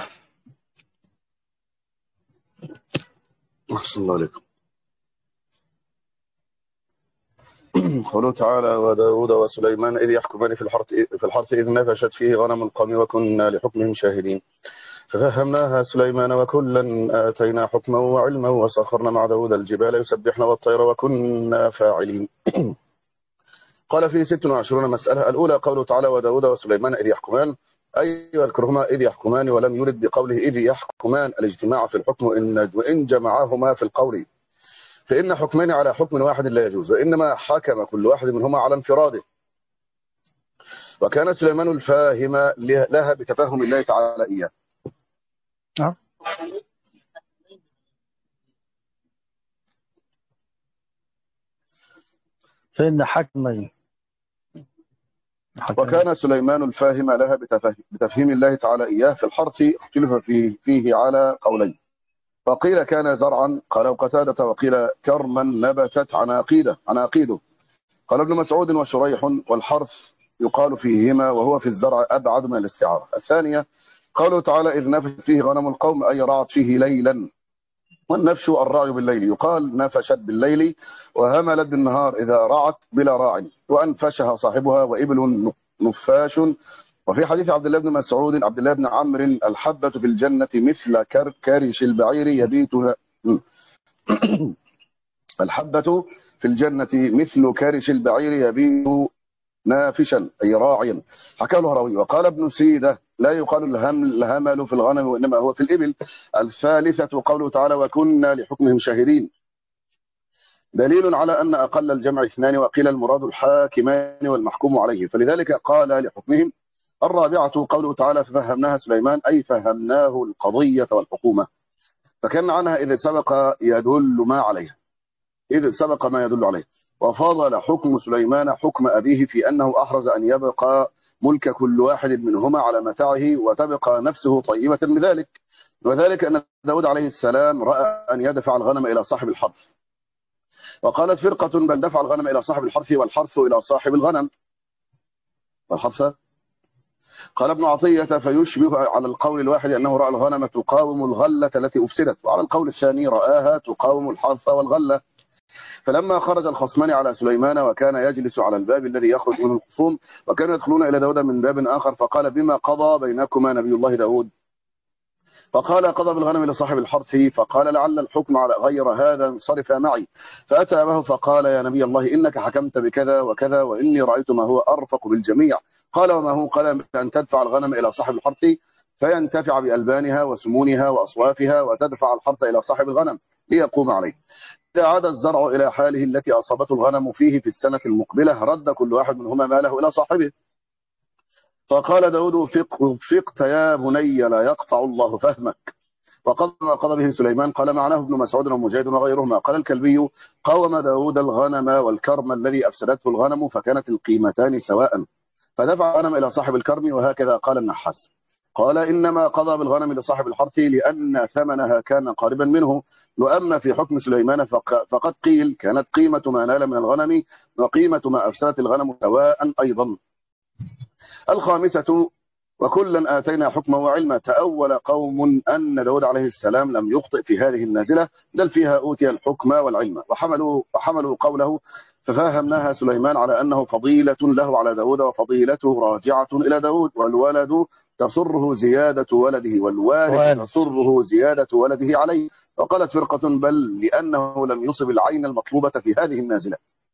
أحسن الله عليكم. قوله تعالى وداود وسليمان إذ يحكمان في الحرث إذ نفشت فيه غنم القوم وكنا لحكمهم شاهدين ففهمناها سليمان وكلا آتينا حكما وعلما وسخرنا مع داود الجبال يسبحن والطير وكنا فاعلين. قال فيه 26 مسألة. الأولى قوله تعالى وداود وسليمان إذ يحكمان، أي يذكرهما إذ يحكمان ولم يرد بقوله إذ يحكمان الاجتماع في الحكم وإن جمعاهما في القول، فإن حكمان على حكم واحد لا يجوز، وإنما حكم كل واحد منهما على انفراده. وكان سليمان الفاهم لها بتفهم الله تعالى إياه. فإن حكمين. وكان سليمان الفاهم لها بتفهيم الله تعالى إياه. في الحرث اختلف فيه على قولين، فقيل كان زرعا قال قتادة، وقيل كرما نبتت عناقيده. قال ابن مسعود وشريح والحرث يقال فيهما وهو في الزرع أبعد من الاستعارة. الثانية قوله تعالى إذ نفشت فيه غنم القوم، أي رعت فيه ليلا، والنفش الرعي بالليل، يقال نفشت بالليل وهملت بالنهار إذا رعت بلا راع، وأنفشها صاحبها وإبل نفاش. وفي حديث عبد الله بن مسعود عبد الله بن عمرو الحبة في الجنة مثل كرش البعير يبيت الحبة في الجنة مثل كرش البعير يبيت نافشا أي راعيا، حكى له راوي. وقال ابن سيدة لا يقال الهمل في الغنم وإنما هو في الإبل. الثالثة قوله تعالى وكنا لحكمهم شاهدين، دليل على أن أقل الجمع 2، وقيل المراد الحاكمان والمحكوم عليه، فلذلك قال لحكمهم. الرابعة قوله تعالى ففهمناها سليمان، أي فهمناه القضية والحكومة، فكان عنها إذ سبق ما يدل عليه. وفضل حكم سليمان حكم أبيه في أنه أحرز أن يبقى ملك كل واحد منهما على متاعه وتبقى نفسه طيبة بذلك، وذلك أن داود عليه السلام رأى أن يدفع الغنم إلى صاحب الحرث، وقالت فرقة بل دفع الغنم إلى صاحب الحرث والحرث إلى صاحب الغنم والحرث. قال ابن عطية فيشبه على القول الواحد أنه رأى الغنم تقاوم الغلة التي أفسدت، وعلى القول الثاني رآها تقاوم الحرث والغلة. فلما خرج الخصمان على سليمان وكان يجلس على الباب الذي يخرج منه الخصوم، وكانوا يدخلون إلى داود من باب آخر، فقال بما قضى بينكما نبي الله داود؟ فقال قضى بالغنم لصاحب الحرث، فقال لعل الحكم على غير هذا انصرف معي. فأتى أباه فقال يا نبي الله إنك حكمت بكذا وكذا وإني رأيت ما هو أرفق بالجميع. قال وما هو؟ قال أن تدفع الغنم إلى صاحب الحرث فينتفع بألبانها وسمونها وأصوافها، وتدفع الحرث إلى صاحب الغنم ليقوم عليه. إذا عاد الزرع إلى حاله التي أصابته الغنم فيه في السنة المقبلة رد كل واحد منهما ماله إلى صاحبه. فقال داود فقت يا بني لا يقطع الله فهمك. وقضى ما قضى به سليمان. قال معناه ابن مسعود ومجاهد وغيرهما. قال الكلبي قوم داود الغنم والكرم الذي أفسدته الغنم فكانت القيمتان سواء، فدفع الغنم إلى صاحب الكرم، وهكذا قال النحاس. قال إنما قضى بالغنم لصاحب الحرث لأن ثمنها كان قريبا منه. وأما في حكم سليمان فقد قيل كانت قيمة ما نال من الغنم وقيمة ما أفسدت الغنم سواء أيضا. الخامسة وكلا آتينا حكما وعلما. تأول قوم أن داود عليه السلام لم يخطئ في هذه النازلة، بل فيها أوتي الحكم والعلم، وحملوا قوله ففهمناها سليمان على أنه فضيلة له على داود، وفضيلته راجعة إلى داود، والولد تسره زيادة ولده، والوالد تسره زيادة ولده عليه. وقالت فرقة بل لأنه لم يصب العين المطلوبة في هذه النازلة،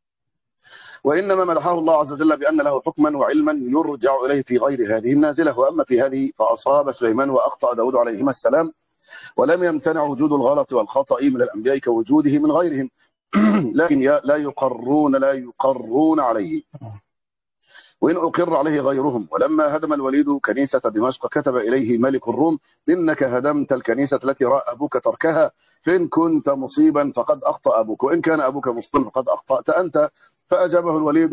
وإنما مدحه الله عز وجل بأن له حكما وعلما يرجع إليه في غير هذه النازلة. وأما في هذه فأصاب سليمان وأخطأ داود عليهما السلام، ولم يمتنع وجود الغلط والخطأ من الأنبياء كوجوده من غيرهم، لكن لا يقرون عليه، وإن أقر عليه غيرهم. ولما هدم الوليد كنيسة دمشق كتب إليه ملك الروم إنك هدمت الكنيسة التي رأى أبوك تركها، فإن كنت مصيبا فقد أخطأ أبوك، وإن كان أبوك مصيبا فقد أخطأت أنت. فأجابه الوليد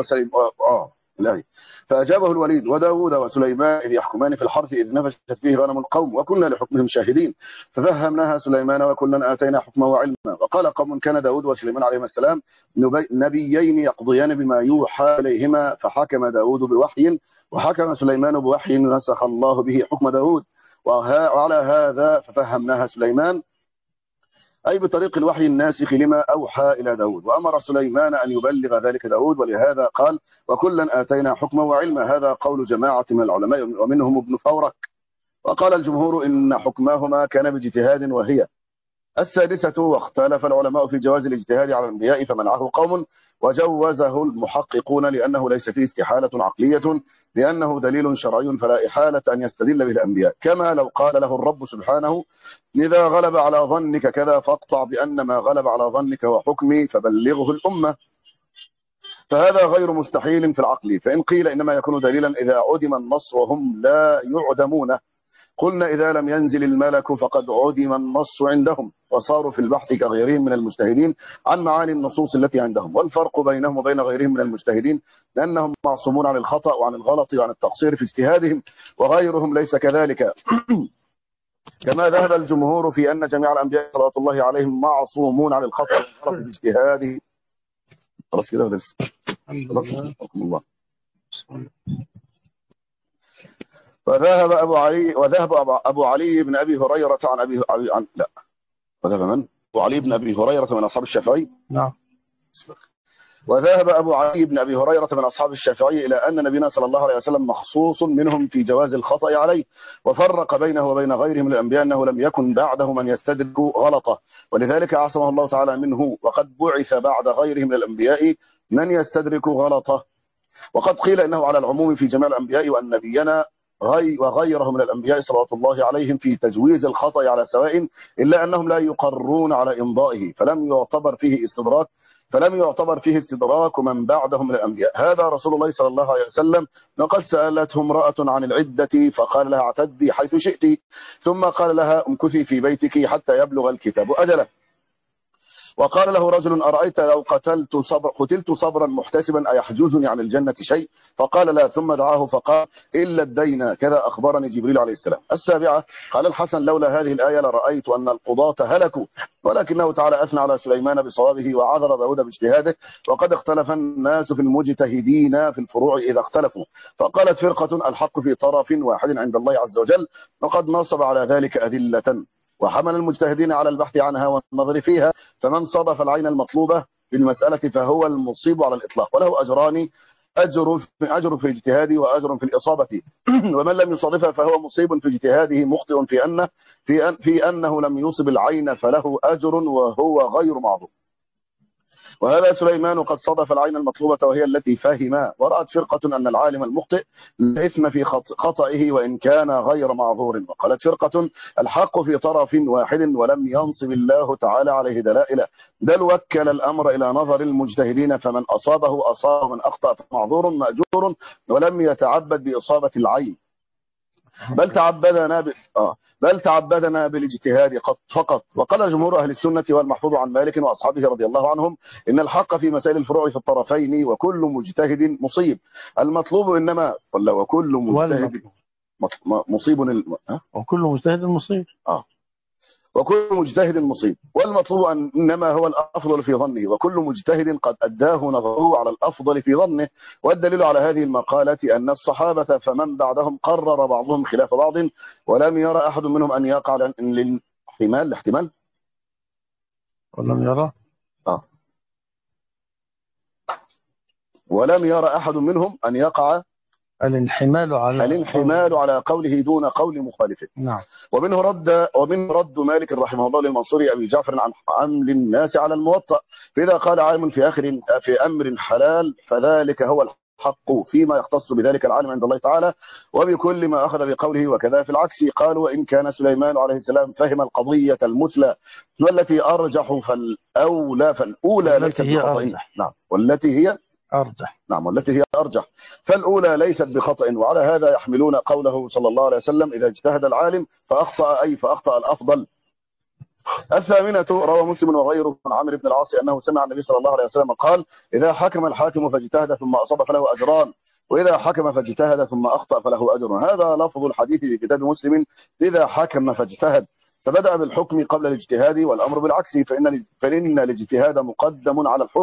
وداود وسليمان إذ يحكمان في الحرث إذ نفشت فيه غنم القوم وكنا لحكمهم شاهدين، ففهمناها سليمان وكلا آتينا حكما وعلما. وقال قوم كان داود وسليمان عليهما السلام نبيين يقضيان بما يوحى إليهما، فحكم داود بوحي وحكم سليمان بوحي نسخ الله به حكم داود، وعلى هذا ففهمناها سليمان أي بطريق الوحي الناسخ لما أوحى إلى داود، وأمر سليمان أن يبلغ ذلك داود، ولهذا قال وكلا آتينا حكما وعلما. هذا قول جماعة من العلماء ومنهم ابن فورك. وقال الجمهور إن حكماهما كان باجتهاد. وهي السادسة، واختلف العلماء في جواز الاجتهاد على الأنبياء فمنعه قوم وجوزه المحققون لأنه ليس فيه استحالة عقلية، لأنه دليل شرعي فلا إحالة أن يستدل به الأنبياء، كما لو قال له الرب سبحانه إذا غلب على ظنك كذا فاقطع بأن ما غلب على ظنك وحكمي فبلغه الأمة، فهذا غير مستحيل في العقل. فإن قيل إنما يكون دليلا إذا عدم النص وهم لا يعدمونه، قلنا إذا لم ينزل الملك فقد عدم النص عندهم، وصاروا في البحث كغيرهم من المجتهدين عن معاني النصوص التي عندهم. والفرق بينهم وبين غيرهم من المجتهدين لأنهم معصومون عن الخطأ وعن الغلط وعن التقصير في اجتهادهم، وغيرهم ليس كذلك. كما ذهب الجمهور في أن جميع الأنبياء صلوات الله عليهم معصومون عن الخطأ والغلط في اجتهادهم. خلاص كده ودرس. الله. وذهب أبو علي بن أبي هريرة وذهب من؟ أبو علي بن أبي هريرة من أصحاب الشافعي. نعم. وذهب أبو علي بن أبي هريرة من أصحاب الشافعي إلى أن نبينا صلى الله عليه وسلم مخصوص منهم في جواز الخطأ عليه، وفرق بينه وبين غيره من الأنبياء أنه لم يكن بعده من يستدرك غلطه، ولذلك عصمه الله تعالى منه، وقد بعث بعد غيره من الأنبياء من يستدرك غلطه. وقد قيل إنه على العموم في جميع الأنبياء، وأن نبينا وغيره من الأنبياء صلوات الله عليهم في تجويز الخطأ على سواء، إلا أنهم لا يقرون على إمضائه، فلم يعتبر فيه استدراك من بعدهم من الأنبياء. هذا رسول الله صلى الله عليه وسلم. وقد سألته امرأة عن العدة فقال لها اعتدي حيث شئت، ثم قال لها امكثي في بيتك حتى يبلغ الكتاب أجله. وقال له رجل أرأيت لو قتلت صبرا محتسبا أيحجزني عن الجنة شيء؟ فقال لا، ثم دعاه فقال إلا الدين، كذا أخبرني جبريل عليه السلام. السابعة، قال الحسن لولا هذه الآية لرأيت أن القضاة هلكوا، ولكنه تعالى أثنى على سليمان بصوابه وعذر داود باجتهاده، وقد اختلف الناس في المجتهدين في الفروع إذا اختلفوا، فقالت فرقة الحق في طرف واحد عند الله عز وجل، وقد نصب على ذلك أدلة، وحمل المجتهدين على البحث عنها والنظر فيها، فمن صادف العين المطلوبة بالمسألة فهو المصيب على الإطلاق، وله أجران، أجر في اجتهاده وأجر في الإصابة. ومن لم يصادفها فهو مصيب في اجتهاده مخطئ في أنه لم يصب العين، فله أجر وهو غير معظم. وهذا سليمان قد صادف العين المطلوبة وهي التي فهم، ورأت فرقة أن العالم المخطئ لا إثم في خطئه وإن كان غير معذور، وقالت فرقة الحق في طرف واحد ولم ينصب الله تعالى عليه دلائل، بل وكل الأمر إلى نظر المجتهدين، فمن أصابه أصاب ومن أخطأ فمعذور مأجور، ولم يتعبد بإصابة العين، بل تعبدنا بالاجتهاد فقط. وقال جمهور أهل السنة والمحفوظ عن مالك وأصحابه رضي الله عنهم إن الحق في مسائل الفروع في الطرفين، وكل مجتهد مصيب. المطلوب إنما وكل مجتهد مصيب وكل مجتهد مصيب. وكل مجتهد مصيب، والمطلوب إنما هو الأفضل في ظنه، وكل مجتهد قد أداه نظره على الأفضل في ظنه. والدليل على هذه المقالة أن الصحابة فمن بعدهم قرر بعضهم خلاف بعض، ولم يرى أحد منهم أن يقع الاحتمال ولم يرى أحد منهم أن يقع الانحمال على قوله دون قول مخالفه. نعم. ومنه رد مالك رحمه الله للمنصوري أبي جعفر عن حمل الناس على الموطأ، فإذا قال عالم في أمر حلال فذلك هو الحق فيما يختص بذلك العالم عند الله تعالى، وبكل ما أخذ بقوله، وكذا في العكس. قالوا وإن كان سليمان عليه السلام فهم القضية المثلى والتي أرجح فالأولى ليست بخطأ. نعم. والتي هي أرجح فالأولى ليست بخطأ، وعلى هذا يحملون قوله صلى الله عليه وسلم إذا اجتهد العالم فأخطأ الأفضل. الثامنة، روى مسلم وغيره عن عمرو بن العاص أنه سمع النبي صلى الله عليه وسلم قال إذا حكم الحاكم فاجتهد ثم أصاب فله أجران، وإذا حكم فاجتهد ثم أخطأ فله أجر. هذا لفظ الحديث في كتاب مسلم إذا حكم فاجتهد، فبدأ بالحكم قبل الاجتهاد، والأمر بالعكس، فإن الاجتهاد مقدم على الحكم.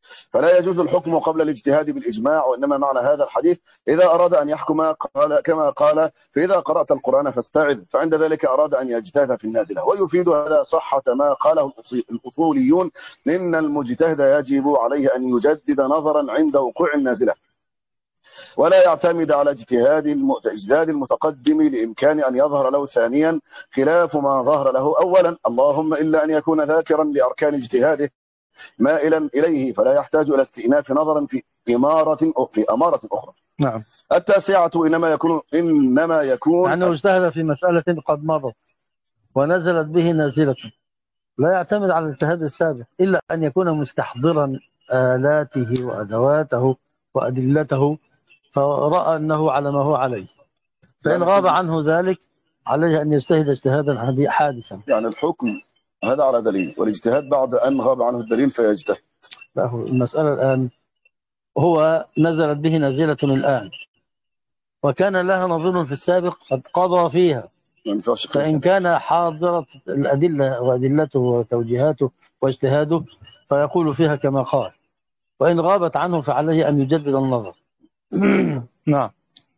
فلا يجوز الحكم قبل الاجتهاد بالإجماع، وإنما معنى هذا الحديث إذا أراد أن يحكم قال كما قال فإذا قرأت القرآن فاستعذ، فعند ذلك أراد أن يجتهد في النازلة. ويفيد هذا صحة ما قاله الأصوليون إن المجتهد يجب عليه أن يجدد نظرا عند وقوع النازلة، ولا يعتمد على اجتهاد المتقدم لإمكان أن يظهر له ثانيا خلاف ما ظهر له أولا، اللهم إلا أن يكون ذاكرا لأركان اجتهاده مائلا إليه، فلا يحتاج إلى استئناف نظرا في أمارة أخرى. نعم. التاسعة إنما يكون يعني اجتهد في مسألة قد مضت ونزلت به نازلة، لا يعتمد على الاجتهاد السابق إلا أن يكون مستحضرا آلاته وأدواته وأدلته، فرأى أنه على ما هو عليه، فإن غاب عنه ذلك عليه أن يجتهد اجتهادا حادثا. يعني الحكم هذا على دليل، والاجتهاد بعد أن غاب عنه الدليل فيجتهد. المسألة الآن هو نزلت به نازلة الآن وكان لها نظير في السابق قد قضى فيها، فإن كان حاضرة الأدلة وأدلته وتوجيهاته واجتهاده فيقول فيها كما قال، وإن غابت عنه فعليه أن يجدد النظر. نعم.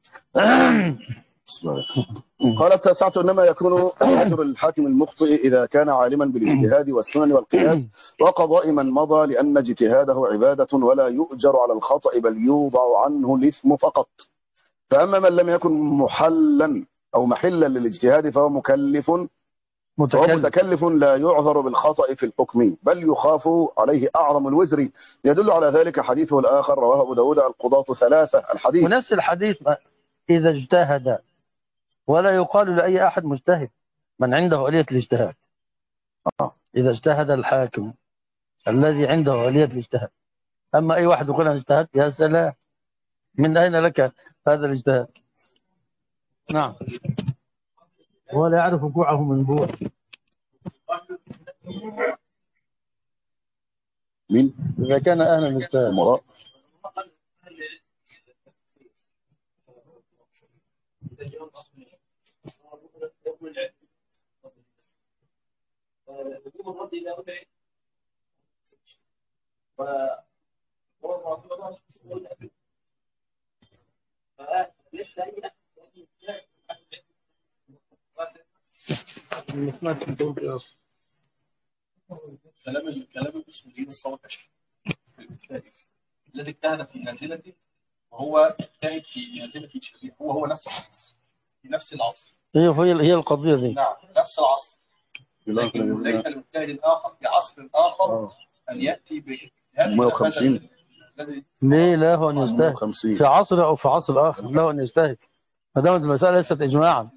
قال التاسعة إنما يكون أجر الحاكم المخطئ إذا كان عالما بالاجتهاد والسنن والقياس وقضاء من مضى، لأن اجتهاده عبادة ولا يؤجر على الخطأ بل يوضع عنه الإثم فقط. فأما من لم يكن محلا أو محلا للاجتهاد فهو متكلف لا يعذر بالخطأ في الحكم بل يخاف عليه أعظم الوزر. يدل على ذلك حديثه الآخر رواه أبو داود القضاة ثلاثة الحديث، ونفس الحديث إذا اجتهد، ولا يقال لأي أحد مجتهد من عنده آلية الاجتهاد. إذا اجتهد الحاكم الذي عنده آلية الاجتهاد، أما أي واحد يقول أنا اجتهدت، يا سلام، من أين لك هذا الاجتهاد؟ نعم. ولا يعرف كوعه من بوع. مين؟ إذا كان أهلا الاجتهاد. كلام المسلمين الصوت الذي اجتهد في نازلته وهو يجتهد في نازلة شبيه، هو نفس العصر في نفس العصر. هي القضية دي. نعم نفس العصر، لكن ليس لمجتهد آخر في عصر آخر أن يأتي باجتهاد 150. ليه له أن يجتهد في عصر أو في عصر آخر؟ له أن يجتهد ما دامت المسألة ليست إجماعا.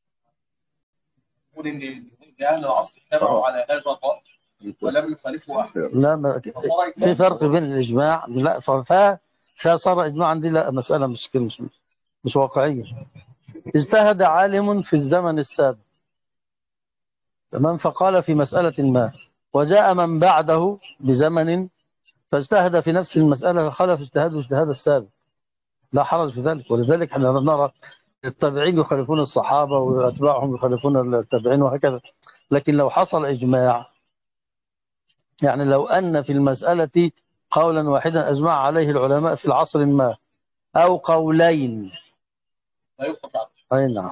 يقول إن أهل العصر اجتمعوا على هذا الرأي ولم يخالفه أحد. لا، في فرق بين الإجماع، لا فصار إجماعا دي لا، مسألة مش واقعية. اجتهد عالم في الزمن السابق تمام، فقال في مسألة ما، وجاء من بعده بزمن فاجتهد في نفس المسألة فخالف اجتهاد السابق، لا حرج في ذلك. ولذلك احنا نرى التابعين يخالفون الصحابة وأتباعهم يخالفون التابعين وهكذا. لكن لو حصل إجماع، يعني لو أن في المسألة قولا واحدا أجمع عليه العلماء في العصر ما أو قولين لا يخطئ. أي نعم.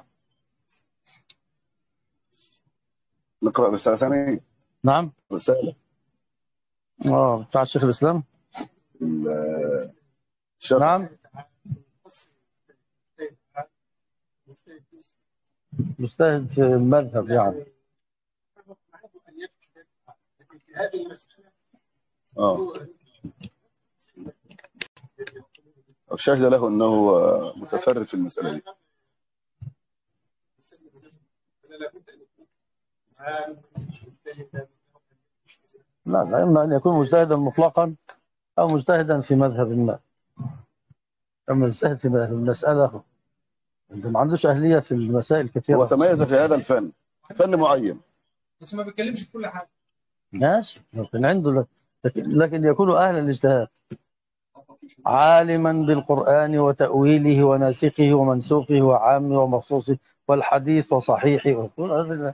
نقرأ رسالة ثانية. نعم رسالة بتاع الشيخ الإسلام. نعم مجتهد في المذهب يعني. الشاهد له أنه متفرد في المسألة دي. لا، إما أن يكون مجتهدا مطلقا أو مجتهدا في مذهب ما. أما مجتهد في المسألة ما عندوش أهلية في المسائل كثيرة. هو تميز في هذا الفن، فن معين، بس ما بيتكلمش في كل حاجة. ماشي، لكن عنده لكن يكون أهلا للاجتهاد، عالما بالقرآن وتأويله وناسخه ومنسوخه وعامه ومخصوصه والحديث وصحيحه.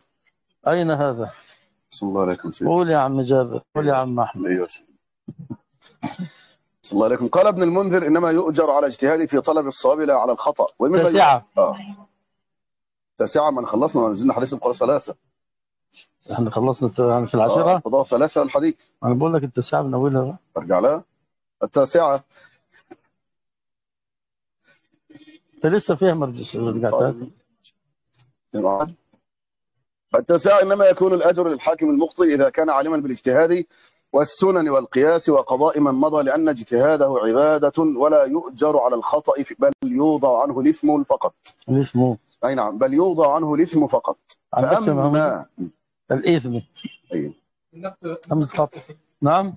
أين هذا؟ صلى الله عليه وسلم. قول يا عم جابر، قول يا عم أحمد. صلى الله عليكم. قال ابن المنذر إنما يؤجر على اجتهاده في طلب الصواب لا على الخطأ. تسعة. تسعة. من خلصنا ونزلنا حديث القراء ثلاثة. احنا خلصنا يعني في العشرة. القضاء ثلاثة الحديث. انا بقول لك التسعة من اولها بقى. ارجع لها. التاسعة. انت لسه فيها ما رجعتها. التاسعة إنما يكون الأجر للحاكم المخطئ إذا كان عالما بالاجتهاد والسنن والقياس وقضاء من مضى، لأن اجتهاده عبادة ولا يؤجر على الخطأ، بل يوضع عنه الإثم فقط. الإثم. أي نعم، بل يوضع عنه الإثم فقط. فأما الإثم. أيوه. أمس خطأ. نعم.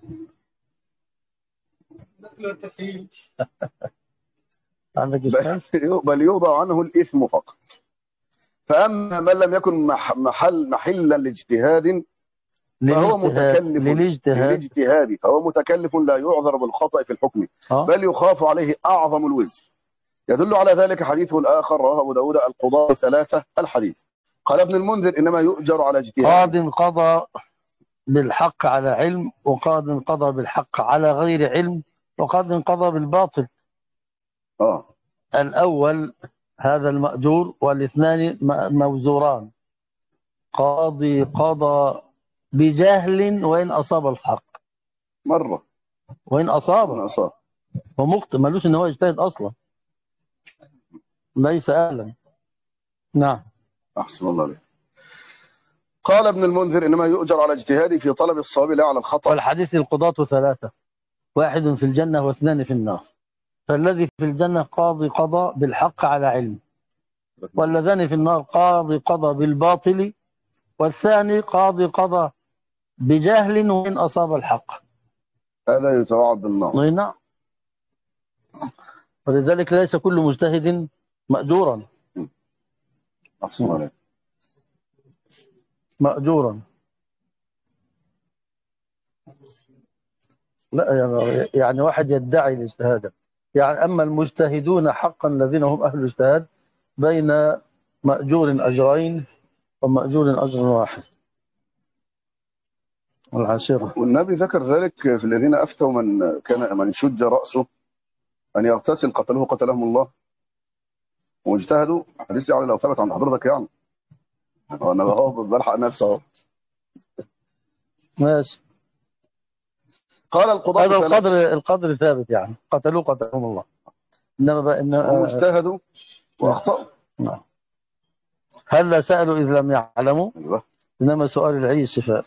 عندك بل يوضع عنه الإثم فقط. فأما من لم يكن محلا لاجتهاد فهو متكلف للاجتهاد، فهو متكلف لا يعذر بالخطأ في الحكم، بل يخاف عليه أعظم الوزر. يدل على ذلك حديثه الآخر رواه أبو داود القضاء ثلاثة الحديث. قال ابن المنذر إنما يؤجر على اجتهاد. قاض قضى بالحق على علم، وقاض قضى بالحق على غير علم، وقاض قضى بالباطل. الأول هذا المأجور، والاثنان موزوران. قاضي قضى بجهل وإن أصاب الحق مرة، وإن أصاب ومخطئ ملوش إن هو يجتهد أصلا، ليس أهلا. نعم. أحسن الله عليك. قال ابن المنذر إنما يؤجر على اجتهاده في طلب الصواب لا على الخطأ. والحديث القضاة ثلاثة، واحد في الجنة واثنان في النار. فالذي في الجنة قاضي قضى بالحق على علم، واللذان في النار قاضي قضى بالباطل، والثاني قاضي قضى بجهل وإن أصاب الحق. هذا يتوعد بالنار. نعم. ولذلك ليس كل مجتهد مأجورا. أحسن عليك. مأجورا. لا يعني واحد يدعي الاجتهاد. يعني أما المجتهدون حقا الذين هم أهل الاجتهاد بين مأجور أجرين ومأجور أجر واحد. العاشرة. والنبي ذكر ذلك في الذين أفتوا من شج رأسه أن يغتسل قتلهم الله، واجتهدوا. حديث يعني لو ثبت عند حضرتك يعني أنا بلحق نفسه. ماشي. قال القضاء هذا القدر ثابت، يعني قتلهم الله. إنما بقى هم اجتهدوا وأخطأوا. نعم. هل لا سألوا إذ لم يعلموا؟ أيوة. إنما سؤال العي الشفاء.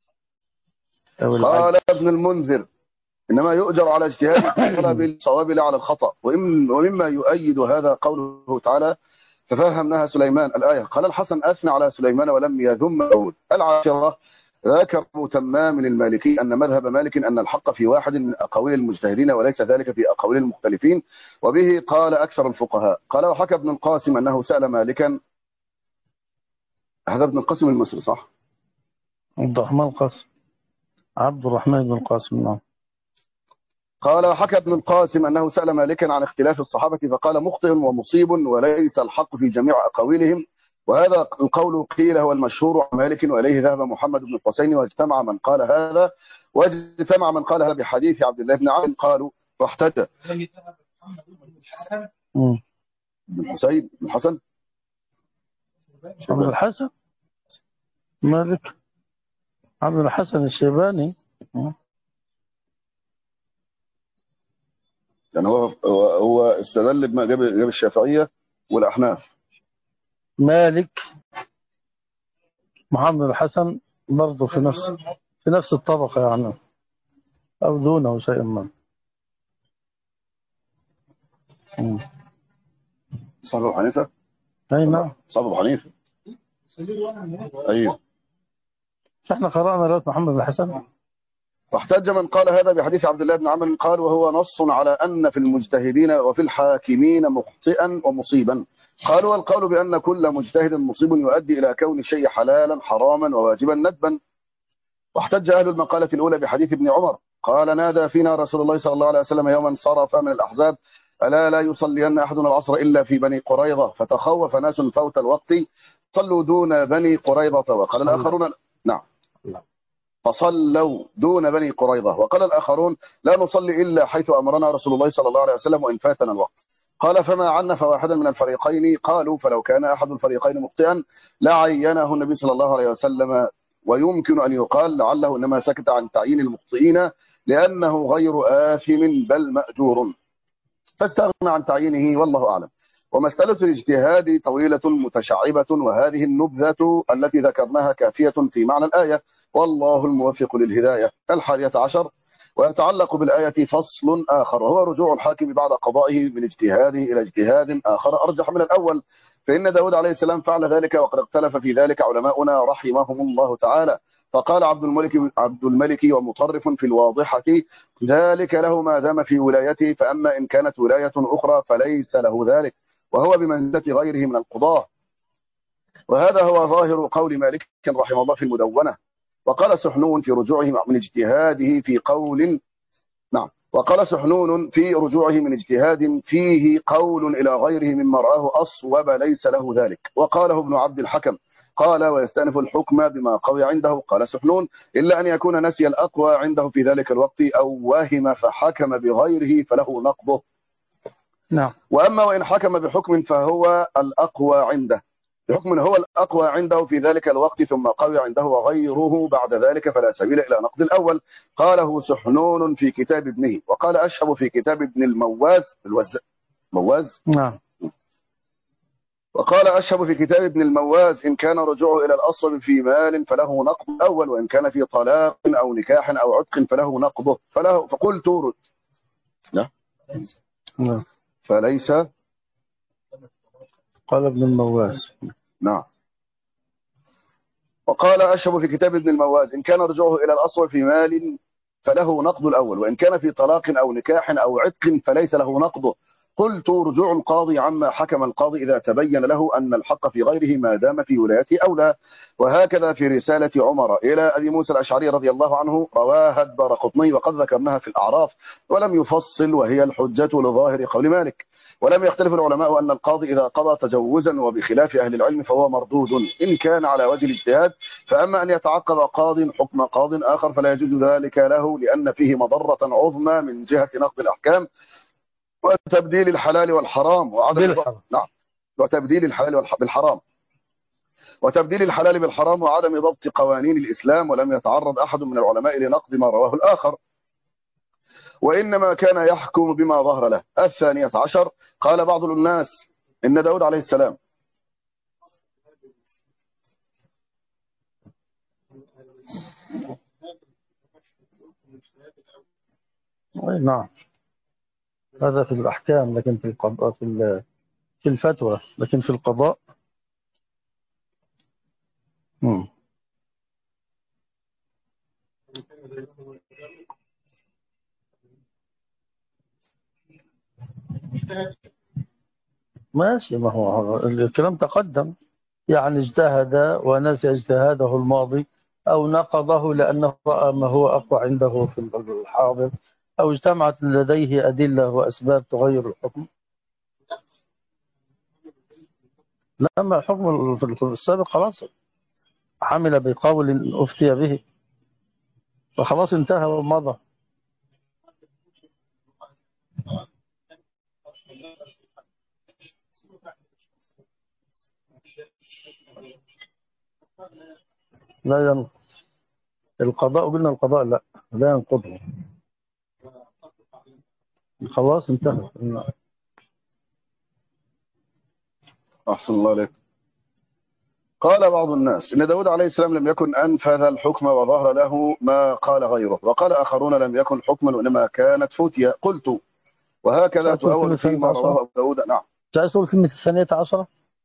قال ابن المنذر إنما يؤجر على اجتهاد طلب الصواب لا على الخطأ. ومما يؤيد هذا قوله تعالى ففهمناها سليمان الآية. قال الحسن أثنى على سليمان ولم يذم داود. العاشرة ذكر تمام المالكي أن مذهب مالك أن الحق في واحد من أقاويل المجتهدين وليس ذلك في أقاويل المختلفين، وبه قال أكثر الفقهاء. قال وحكى ابن القاسم أنه سأل مالكا. هذا ابن القاسم المصري صح؟ عبد الرحمن بن القاسم. نعم. قال وحكى ابن القاسم أنه سأل مالكا عن اختلاف الصحابة فقال مخطئ ومصيب وليس الحق في جميع أقاويلهم، وهذا القول قيل هو المشهور عن مالك وإليه ذهب محمد بن الحسين، واجتمع من قال هذا بحديث عبد الله بن عمرو قالوا واحتج بن حسين بن الحسن عبد الحسن مالك عبد الحسن الشيباني. يعني هو استدل بما جاب الشافعية والأحناف. مالك محمد الحسن برضه في نفس الطبقة يعني، أو دونه شيء ما. صاحب أبو حنيفة. أي نعم. صاحب أبو حنيفة. أيوه. احنا قرأنا رواية محمد الحسن. واحتج من قال هذا بحديث عبد الله بن عمرو قال وهو نص على أن في المجتهدين وفي الحاكمين مخطئا ومصيبا. قالوا والقول بأن كل مجتهد مصيب يؤدي إلى كون الشيء حلالا حراما وواجبا ندبا. واحتج أهل المقالة الأولى بحديث ابن عمر قال نادى فينا رسول الله صلى الله عليه وسلم يوما صرف من الأحزاب ألا لا يصلين أحدنا العصر إلا في بني قريظة، فتخوف ناس فوت الوقت صلوا دون بني قريظة. وقال الآخرون نعم. فصلوا دون بني قريظة. وقال الآخرون لا نصلي إلا حيث أمرنا رسول الله صلى الله عليه وسلم وإن فاتنا الوقت. قال فما عنف واحدا من الفريقين؟ قالوا فلو كان أحد الفريقين مخطئا لعينه النبي صلى الله عليه وسلم، ويمكن أن يقال لعله إنما سكت عن تعيين المخطئين لأنه غير آثم بل مأجور، فاستغنى عن تعيينه والله أعلم. ومسألة الاجتهاد طويلة متشعبة، وهذه النبذة التي ذكرناها كافية في معنى الآية، والله الموفق للهداية. 11 ويتعلق بالآية فصل آخر، وهو رجوع الحاكم بعد قضائه من اجتهاده إلى اجتهاد آخر أرجح من الأول، فإن داود عليه السلام فعل ذلك، وقد اختلف في ذلك علماؤنا رحمهم الله تعالى. فقال عبد الملك ومطرف في الواضحة ذلك له ما دام في ولايته، فأما إن كانت ولاية أخرى فليس له ذلك، وهو بمنزلة غيره من القضاة. وهذا هو ظاهر قول مالك رحمه الله في المدونة. وقال سحنون في رجوعه من اجتهاده في قول وقال سحنون في رجوعه من اجتهاد فيه قول إلى غيره مما رآه أصوب ليس له ذلك. وقاله ابن عبد الحكم قال ويستأنف الحكم بما قوي عنده. قال سحنون إلا أن يكون نسي الأقوى عنده في ذلك الوقت أو وهم فحكم بغيره فله نقضه. نعم. وأما وإن حكم بحكم فهو الأقوى عنده، بحكم هو الأقوى عنده في ذلك الوقت ثم قوي عنده وغيره بعد ذلك فلا سبيل إلى نقد الأول. قاله سحنون في كتاب ابنه. وقال أشهب في كتاب ابن المواز نعم. وقال أشهب في كتاب ابن المواز إن كان رجوعه إلى الأصل في مال فله نقض الأول، وإن كان في طلاق أو نكاح أو عتق فله نقضه. فقلت رد نعم. فليس. قال ابن المواز. نعم. وقال أشهب في كتاب ابن المواز إن كان رجوعه إلى الأصل في مال فله نقض الأول، وإن كان في طلاق أو نكاح أو عتق فليس له نقضه. قلت رجوع القاضي عما حكم القاضي إذا تبين له أن الحق في غيره ما دام في ولايته أولى. وهكذا في رسالة عمر إلى أبي موسى الأشعري رضي الله عنه رواها الدارقطني، وقد ذكرناها في الأعراف، ولم يفصل، وهي الحجة لظاهر قول مالك. ولم يختلف العلماء أن القاضي إذا قضى تجوزا وبخلاف أهل العلم فهو مردود إن كان على وجه الاجتهاد، فأما أن يتعقب قاض حكم قاض آخر فلا يجوز ذلك له، لأن فيه مضرة عظمى من جهة نقض الأحكام وتبديل الحلال والحرام وتبديل الحلال بالحرام وتبديل الحلال بالحرام وعدم ضبط قوانين الإسلام. ولم يتعرض أحد من العلماء لنقض ما رواه الآخر، وإنما كان يحكم بما ظهر له. 12 قال بعض الناس إن داود عليه السلام نعم، هذا في الأحكام، لكن في القضاء في الفتوى، لكن في القضاء ماشي. ما هو الكلام تقدم، يعني اجتهد ونسي اجتهاده الماضي أو نقضه لأنه رأى ما هو أقوى عنده في الحاضر، أو اجتمعت لديه أدلة وأسباب تغير الحكم. لما الحكم في السابق خلاص عمل بقول أفتي به وخلاص انتهى ومضى. لا ينقض القضاء، قلنا القضاء لا ينقضه، خلاص انتهى. أحسن الله عليك. قال بعض الناس إن داود عليه السلام لم يكن أنفذ الحكم وظهر له ما قال غيره، وقال آخرون لم يكن حكما وإنما كانت فتية. قلت وهكذا تؤول فيما رواه أبو داود. نعم. تأصل كلمة 12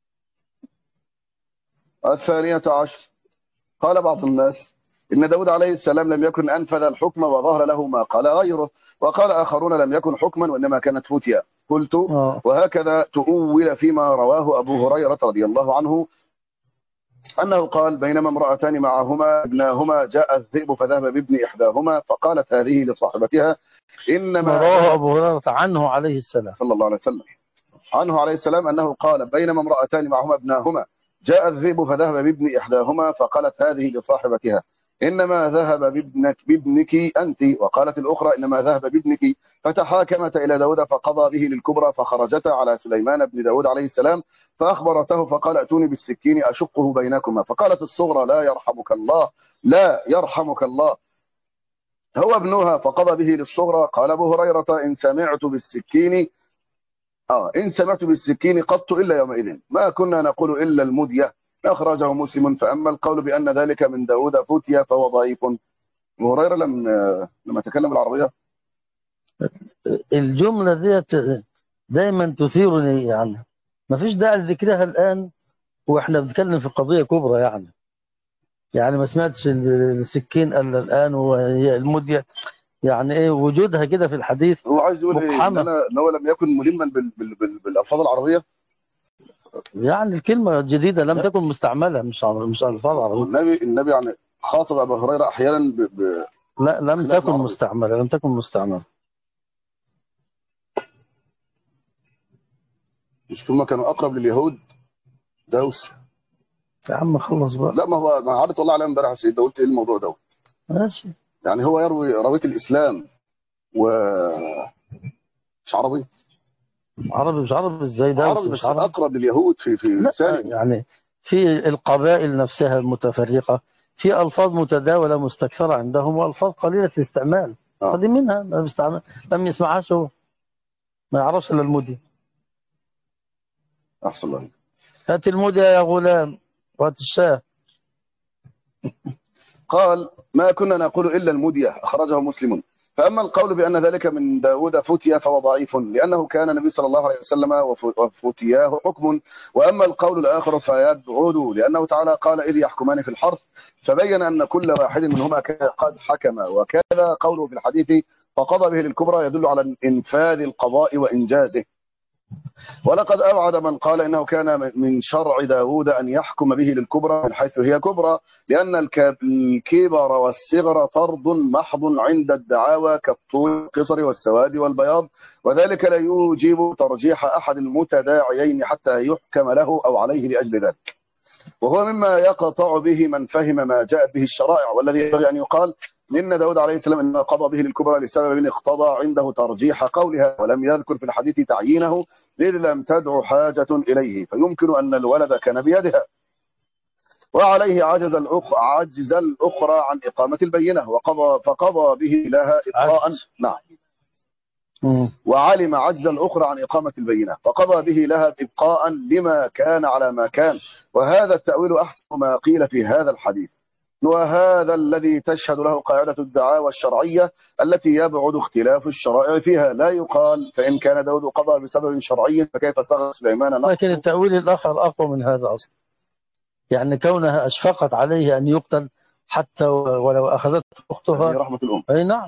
12 قال بعض الناس إن داود عليه السلام لم يكن أنفذ الحكم وظهر له ما قال غيره، وقال آخرون لم يكن حكما وإنما كانت فتية. قلت وهكذا تؤول فيما رواه أبو هريرة رضي الله عنه أنه قال بينما امرأتان معهما ابناهما جاء الذئب فذهب بابن إحداهما فقالت هذه لصاحبتها إنما رواه أبو هريرة عنه عليه السلام صلى الله عليه وسلم عنه عليه السلام أنه قال بينما امرأتان معهما ابناهما جاء الذئب فذهب بابن إحداهما فقالت هذه لصاحبتها إنما ذهب بابنك أنت، وقالت الأخرى إنما ذهب بابنك، فتحاكمت إلى داود فقضى به للكبرى، فخرجتا على سليمان بن داود عليه السلام فأخبرته فقال ائتوني بالسكين أشقه بينكما، فقالت الصغرى لا يرحمك الله، لا يرحمك الله، هو ابنها، فقضى به للصغرى. قال أبو هريرة إن سمعت بالسكين قط إلا يومئذ ما كنا نقول إلا المدية، أخرجه مسلم. فأما القول بأن ذلك من داود فتيا فهو ضعيف. أبو هريرة لما تكلم العربية الجملة ديت دايما تثيرني، يعني ما فيش داعي لذكرها الآن وإحنا بنتكلم في قضية كبرى. يعني ما سمعتش السكين إلا الآن وهي المدية، يعني إيه وجودها كده في الحديث هو عايز يقول إيه؟ مقحمة. إن هو لم يكن ملما بالألفاظ العربية. يعني الكلمة جديدة لم لا، تكن مستعملة، مش ألفاظ عربية. النبي يعني خاطب أبو هريرة أحيانا لا، لم بخلاف تكن العربي. مستعملة، لم تكن مستعملة. مش هم كانوا أقرب لليهود دوس؟ يا عم خلص بقى. لا، ما هو ما عرضت الله عليه امبارح يا سيدي، قلت إيه الموضوع ده؟ ماشي. يعني هو يروي راوية الإسلام ومش عربي؟ عربي مش عربي ازاي؟ ده عربي مش بس عربي. أقرب لليهود في لا لسانهم. يعني في القبائل نفسها المتفرقة في ألفاظ متداولة مستكثرة عندهم وألفاظ قليلة الاستعمال. اه، هذه منها لم يسمعهاش هو، ما يعرفش إلا المدي. أحسن الله. هات المدي يا غلام وهات الشاه. قال ما كنا نقول إلا المدية، أخرجه مسلم. فأما القول بأن ذلك من داود فتيا فهو ضعيف، لأنه كان النبي صلى الله عليه وسلم وفتياه حكم. وأما القول الآخر فيبعد، لأنه تعالى قال إذ يحكمان في الحرث، فبين أن كل واحد منهما كان قد حكم. وكذا قوله في الحديث فقضى به للكبرى يدل على إنفاذ القضاء وإنجازه. ولقد أبعد من قال إنه كان من شرع داود أن يحكم به للكبرى من حيث هي كبرى، لأن الكبر والصغر طرد محض عند الدعاوى كالطول والقصر والسواد والبياض، وذلك لا يوجب ترجيح أحد المتداعيين حتى يحكم له أو عليه لأجل ذلك، وهو مما يقطع به من فهم ما جاءت به الشرائع. والذي ينبغي أن يقال إن داود عليه السلام إنما قضى به للكبرى لسبب اقتضى عنده ترجيح قولها، ولم يذكر في الحديث تعيينه إذ لم تدع حاجة إليه، فيمكن أن الولد كان بيدها. وعليه عجز الأخرى عن إقامة البينة، فقضى به لها إبقاء. نعم. وعلم عجز الأخرى عن إقامة البينة فقضى به لها إبقاء لما كان على ما كان. وهذا التأويل أحسن ما قيل في هذا الحديث، وهذا الذي تشهد له قاعدة الدعاوى الشرعية التي يبعد اختلاف الشرائع فيها. لا يقال فإن كان داود قضى بسبب شرعي فكيف صغر سليمان نقض. لكن التأويل الآخر أقوى من هذا أصلا، يعني كونها أشفقت عليه أن يقتل حتى ولو أخذته أختها. هذه رحمة الأم. أي نعم.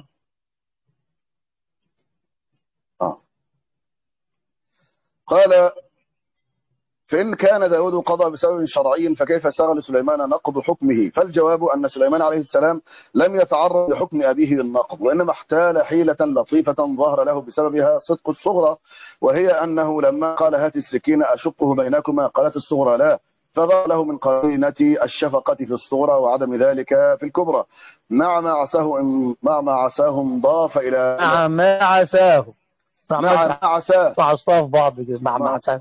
قال فإن كان داود قضى بسبب شرعي فكيف سغل سليمان نقض حكمه؟ فالجواب أن سليمان عليه السلام لم يتعرض لحكم أبيه بالنقض، وإنما احتال حيلة لطيفة ظهر له بسببها صدق الصغرى، وهي أنه لما قال هات السكين أشقه بينكما قالت الصغرى لا، فظهر له من قرينة الشفقة في الصغرى وعدم ذلك في الكبرى، مع ما عساه انضاف إلى مع ما عساه. مع ما عساه فعصاه في بعض كده. مع ما عساه.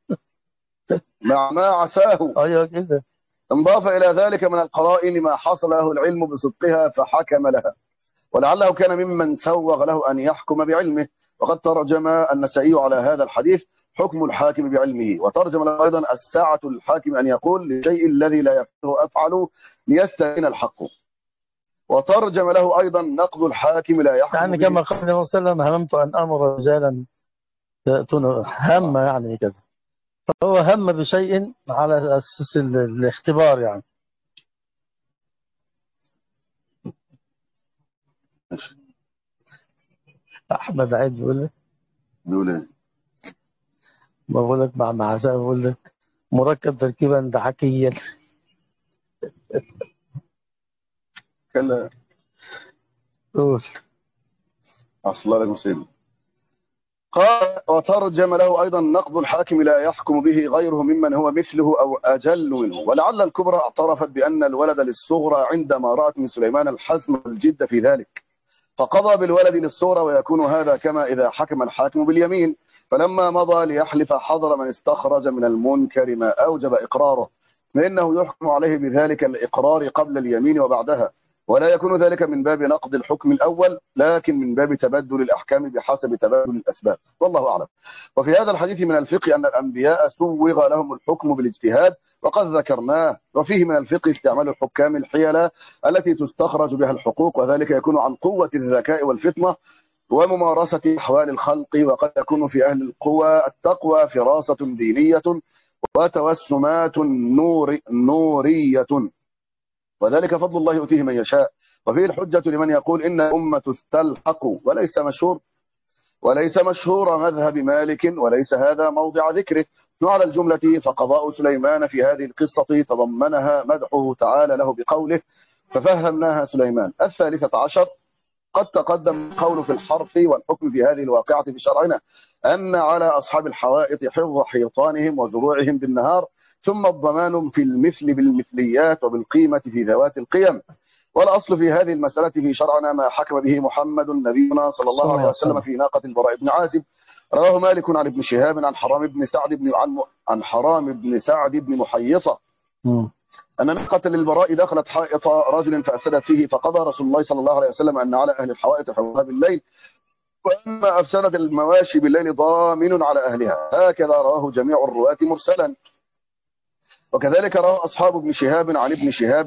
مع ما عساه أيوة كده. انضاف إلى ذلك من القرائن ما حصل له العلم بصدقها فحكم لها، ولعله كان ممن سوغ له أن يحكم بعلمه. وقد ترجم النسائي على هذا الحديث حكم الحاكم بعلمه، وترجم له أيضا الساعة الحاكم أن يقول للشيء الذي لا يفعله أفعله ليستبين الحق، وترجم له أيضا نقض الحاكم لا يحكم يعني به. كما قال النبي صلى الله عليه وسلم هممت أن أمر رجالا يأتون هم، يعني كده. فهو هم بشيء على أساس الاختبار يعني. أحمد عيد بيقول لك، بقول لك مع عساه، بقول لك مركب تركيبا دعكيا. كلا قول. أصل الله لكم سيدي. قال وترجم له أيضا نقض الحاكم لا يحكم به غيره ممن هو مثله أو أجل منه. ولعل الكبرى اعترفت بأن الولد للصغرى عندما رأت من سليمان الحزم والجد في ذلك، فقضى بالولد للصغرى، ويكون هذا كما إذا حكم الحاكم باليمين، فلما مضى ليحلف حضر من استخرج من المنكر ما أوجب إقراره، فإنه يحكم عليه بذلك الإقرار قبل اليمين وبعدها، ولا يكون ذلك من باب نقض الحكم الأول، لكن من باب تبدل الأحكام بحسب تبدل الأسباب، والله أعلم. وفي هذا الحديث من الفقه أن الأنبياء سوغ لهم الحكم بالاجتهاد، وقد ذكرناه. وفيه من الفقه استعمال الحكام الحيلة التي تستخرج بها الحقوق، وذلك يكون عن قوة الذكاء والفطنة وممارسة أحوال الخلق، وقد يكون في أهل القوى التقوى فراسة دينية وتوسمات نورية، وذلك فضل الله يؤتيه من يشاء. وفيه الحجة لمن يقول إن الأمة تستلحق وليس مشهور مذهب مالك، وليس هذا موضع ذكره. وعلى الجملة فقضاء سليمان في هذه القصة تضمنها مدحه تعالى له بقوله ففهمناها سليمان. 13 قد تقدم القول في الحرف والحكم في هذه الواقعة بشرعنا أن على أصحاب الحوائط حفظ حيطانهم وزروعهم بالنهار، ثم الضمان في المثل بالمثليات وبالقيمة في ذوات القيم. والأصل في هذه المسألة في شرعنا ما حكم به محمد نبينا صلى الله عليه وسلم في ناقة البراء بن عازب. رواه مالك عن ابن شهاب عن حرام بن سعد بن محيصة أن ناقة للبراء دخلت حائط رجل فأفسدت فيه، فقضى رسول الله صلى الله عليه وسلم أن على أهل الحوائط حفظها بالليل، وأما أفسدت المواشي بالليل ضامن على أهلها. هكذا رواه جميع الرواة مرسلا. وكذلك روى أصحاب ابن شهاب عن ابن شهاب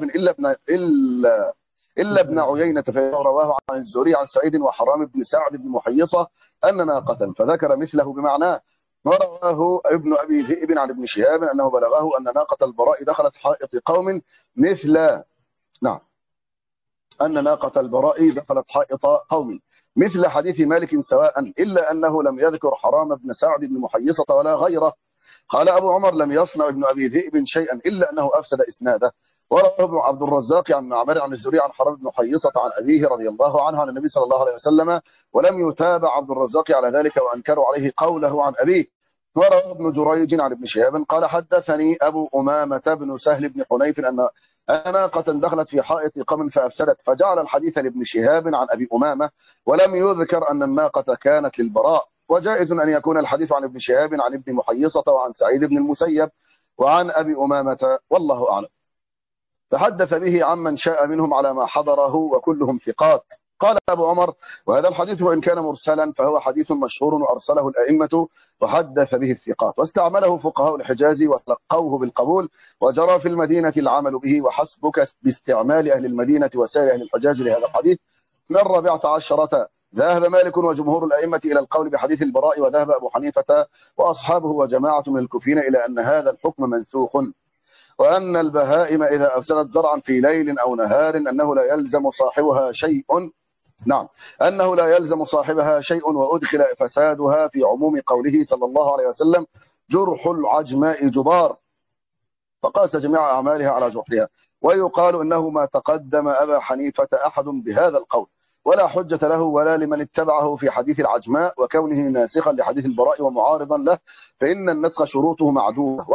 إلا ابن عيينة، فرواه عن الزهري عن سعيد وحرام بن سعد بن محيصة أن ناقة، فذكر مثله بمعناه. ورواه ابن أبي ذئب عن ابن شهاب أنه بلغه أن ناقة البراء دخلت حائط قوم مثل حديث مالك سواء، إلا أنه لم يذكر حرام بن سعد بن محيصة ولا غيره. قال أبو عمر لم يصنع ابن أبي ذئب شيئا إلا أنه أفسد إسناده. وروى ابن عبد الرزاق عن معمر عن الزهري عن حرام بن محيصة عن أبيه رضي الله عنه عن النبي صلى الله عليه وسلم، ولم يتابع عبد الرزاق على ذلك وأنكروا عليه قوله عن أبيه. وروى ابن جريج عن ابن شهاب قال حدثني أبو أمامة بن سهل بن حنيف أن ناقة دخلت في حائط قوم فأفسدت، فجعل الحديث لابن شهاب عن أبي أمامة، ولم يذكر أن الناقة كانت للبراء. وجائز أن يكون الحديث عن ابن شهاب عن ابن محيصة وعن سعيد بن المسيب وعن أبي أمامة، والله أعلم. فحدث به عمن شاء منهم على ما حضره وكلهم ثقات. قال أبو عمر وهذا الحديث وإن كان مرسلا فهو حديث مشهور وأرسله الأئمة وحدث به الثقات، واستعمله فقهاء الحجاز وتلقوه بالقبول، وجرى في المدينة العمل به، وحسبك باستعمال أهل المدينة وسائر أهل الحجاز لهذا الحديث. من 14 ذهب مالك وجمهور الأئمة إلى القول بحديث البراء، وذهب أبو حنيفة وأصحابه وجماعة من الكوفيين إلى أن هذا الحكم منسوخ، وأن البهائم إذا أفسدت زرعا في ليل أو نهار أنه لا يلزم صاحبها شيء، وأدخل فسادها في عموم قوله صلى الله عليه وسلم جرح العجماء جبار، فقاس جميع أعمالها على جرحها. ويقال إنه ما تقدم أبا حنيفة أحد بهذا القول، ولا حجة له ولا لمن اتبعه في حديث العجماء وكونه ناسخا لحديث البراء ومعارضا له، فإن النسخ شروطه معدودة،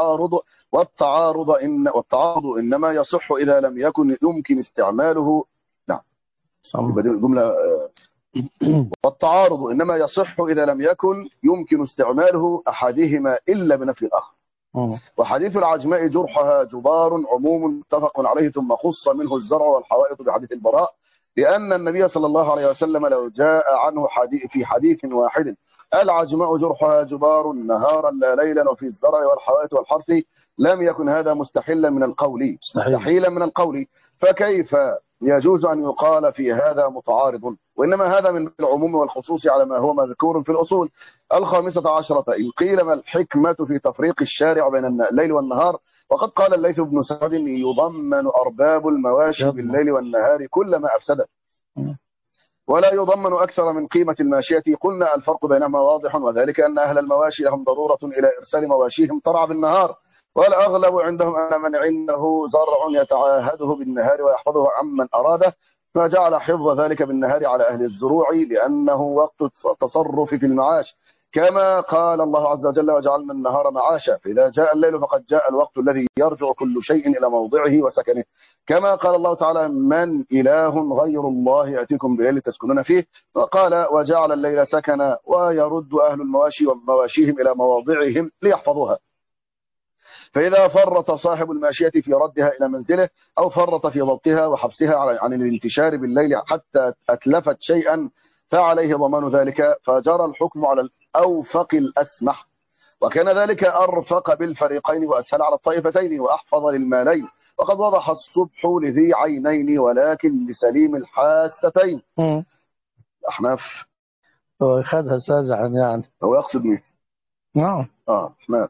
والتعارض إنما يصح إذا لم يكن يمكن استعماله. نعم، الجملة والتعارض إنما يصح إذا لم يكن يمكن استعماله أحدهما إلا بنفي الآخر. وحديث العجماء جرحها جبار عموم متفق عليه، ثم خص منه الزرع والحوائط بحديث البراء، لأن النبي صلى الله عليه وسلم لو جاء عنه في حديث واحد العجماء جرحها جبار نهارا لا ليلا وفي الزرع والحوائط والحرث لم يكن هذا مستحيلا من القول، فكيف يجوز أن يقال في هذا متعارض؟ وإنما هذا من العموم والخصوص على ما هو مذكور في الأصول. 15 إن قيل ما الحكمة في تفريق الشارع بين الليل والنهار؟ وقد قال الليث بن سعد يضمن أرباب المواشي بالليل والنهار كل ما أفسدت، ولا يضمن أكثر من قيمة الماشية. قلنا الفرق بينهما واضح، وذلك أن أهل المواشي لهم ضرورة إلى إرسال مواشيهم ترعى بالنهار، والأغلب عندهم أن من عنده زرع يتعاهده بالنهار ويحفظه عمن أراده، فجعل حفظ ذلك بالنهار على أهل الزروع لأنه وقت التصرف في المعاش، كما قال الله عز وجل وجعلنا النهار معاشا فإذا جاء الليل فقد جاء الوقت الذي يرجع كل شيء إلى موضعه وسكنه. كما قال الله تعالى من إله غير الله يأتيكم بليل تسكنون فيه. وقال وجعل الليل سكنا ويرد أهل المواشي ومواشيهم إلى مواضعهم ليحفظوها. فإذا فرط صاحب الماشية في ردها إلى منزله أو فرط في ضبطها وحبسها عن الانتشار بالليل حتى أتلفت شيئا فعليه ضمان ذلك، فجرى الحكم على الأوفق الأسمح، وكان ذلك أرفق بالفريقين وأسهل على الطائفتين وأحفظ للمالين. وقد وضح الصبح لذي عينين ولكن لسليم الحاستين. أحناف هو خدها ساجعا يعني. هو يقصد مين؟ نعم. أحناف.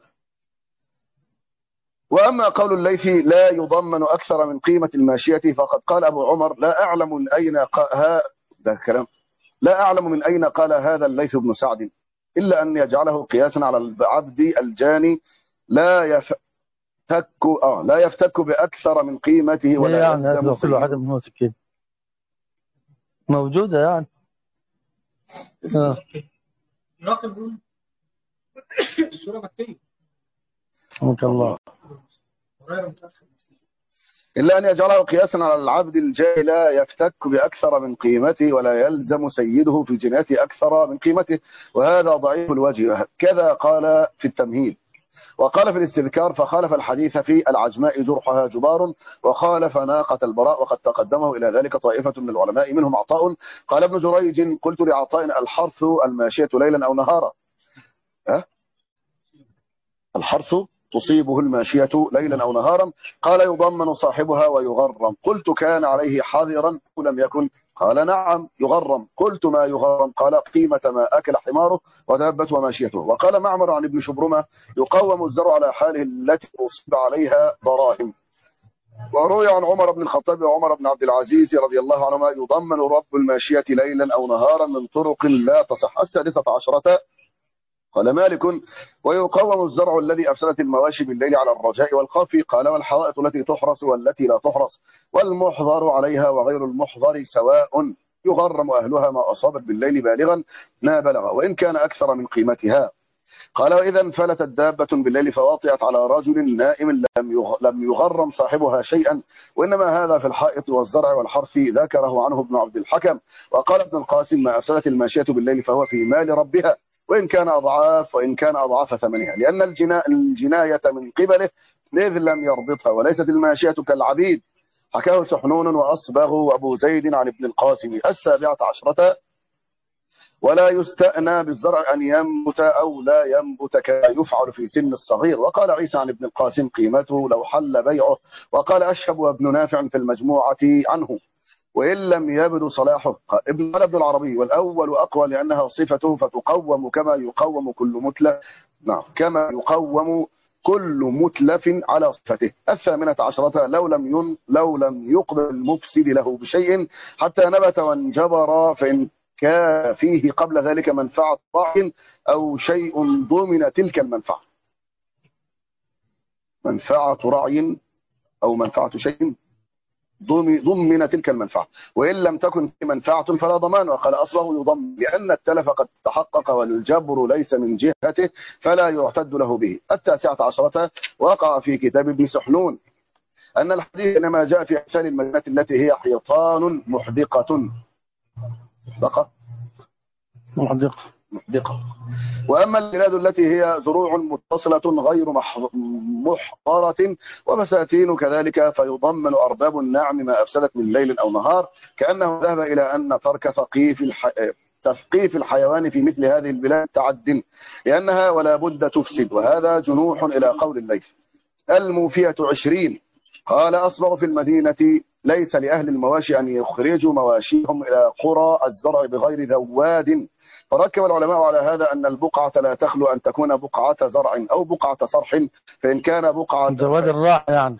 وأما قول الليثي لا يضمن أكثر من قيمة الماشية فقد قال أبو عمر لا أعلم من أين قال هذا الليث بن سعد إلا أن يجعله قياسا على العبد الجاني لا يفتك بأكثر من قيمته ولا يعني يلزم كل واحد من كده موجودة يعني. ناقل السورة مكية. سبحانك الله. إلا أن يجعله قياسا على العبد الجاهل لا يفتك بأكثر من قيمته ولا يلزم سيده في جناته أكثر من قيمته، وهذا ضعيف الوجه. كذا قال في التمهيد. وقال في الاستذكار فخالف الحديث في العجماء جرحها جبار وخالف ناقة البراء، وقد تقدمه إلى ذلك طائفة من العلماء منهم عطاء. قال ابن جريج قلت لعطاء الحرث الماشية ليلا أو نهارا. الحرث تصيبه الماشية ليلا أو نهارا. قال يضمن صاحبها ويغرم. قلت كان عليه حاضرا ولم يكن؟ قال نعم يغرم. قلت ما يغرم؟ قال قيمة ما أكل حماره ودابته وماشيته. وقال معمر عن ابن شبرمة يقوم الزرع على حاله التي أصيب عليها دراهم. وروي عن عمر بن الخطاب وعمر بن عبد العزيز رضي الله عنهما يضمن رب الماشية ليلا أو نهارا من طرق لا تصح. 16 قال مالك ويقوم الزرع الذي أفسدت المواشي بالليل على الرجاء والخوف. قال والحوائط التي تحرس والتي لا تحرس والمحضر عليها وغير المحضر سواء يغرم أهلها ما أصابت بالليل بالغا ما بلغ وإن كان أكثر من قيمتها. قال وإذا انفلتت دابة بالليل فواطئت على رجل نائم لم يغرم صاحبها شيئا، وإنما هذا في الحائط والزرع والحرث ذكره عنه ابن عبد الحكم. وقال ابن القاسم ما أفسدت الماشية بالليل فهو في مال ربها وإن كان أضعاف ثمنها، لأن الجناية من قبله إذ لم يربطها، وليست الماشية كالعبيد. حكاه سحنون وأصبغ وأبو زيد عن ابن القاسم. 17 ولا يستأنى بالزرع أن ينبت أو لا ينبت كما يفعل في سن الصغير. وقال عيسى عن ابن القاسم قيمته لو حل بيعه. وقال أشهب وابن نافع في المجموعة عنه وإن لم يبدو صلاحه. ابن العربي والأول أقوى لأنها صفته فتقوم كما يقوم كل متلف. نعم كما يقوم كل متلف على صفته. 18 لو لم يقض المفسد له بشيء حتى نبت وانجبر فإن كان فيه قبل ذلك منفعة راع أو شيء ضمن تلك المنفعة. منفعة راعي أو منفعة شيء ضمن تلك المنفعة وإن لم تكن منفعة فلا ضمان. وقال أصله يضم لأن التلف قد تحقق والجبر ليس من جهته فلا يعتد له به. 19 وقع في كتاب ابن سحنون أن الحديث إنما جاء في إحسان المدينة التي هي حيطان محدقة. محدقة. وأما البلاد التي هي زروع متصلة غير محضرة وبساتين كذلك فيضمن أرباب النعم ما أفسدت من ليل أو نهار، كأنه ذهب إلى أن ترك تثقيف الحيوان في مثل هذه البلاد تعد لأنها ولا بد تفسد، وهذا جنوح إلى قول الليث. الموفية 20 قال أصبغ في المدينة ليس لأهل المواشي أن يخرجوا مواشيهم إلى قرى الزرع بغير ذواد. فركب العلماء على هذا أن البقعة لا تخلو أن تكون بقعة زرع أو بقعة صرح، فإن كان بقعة زواد الراعي يعني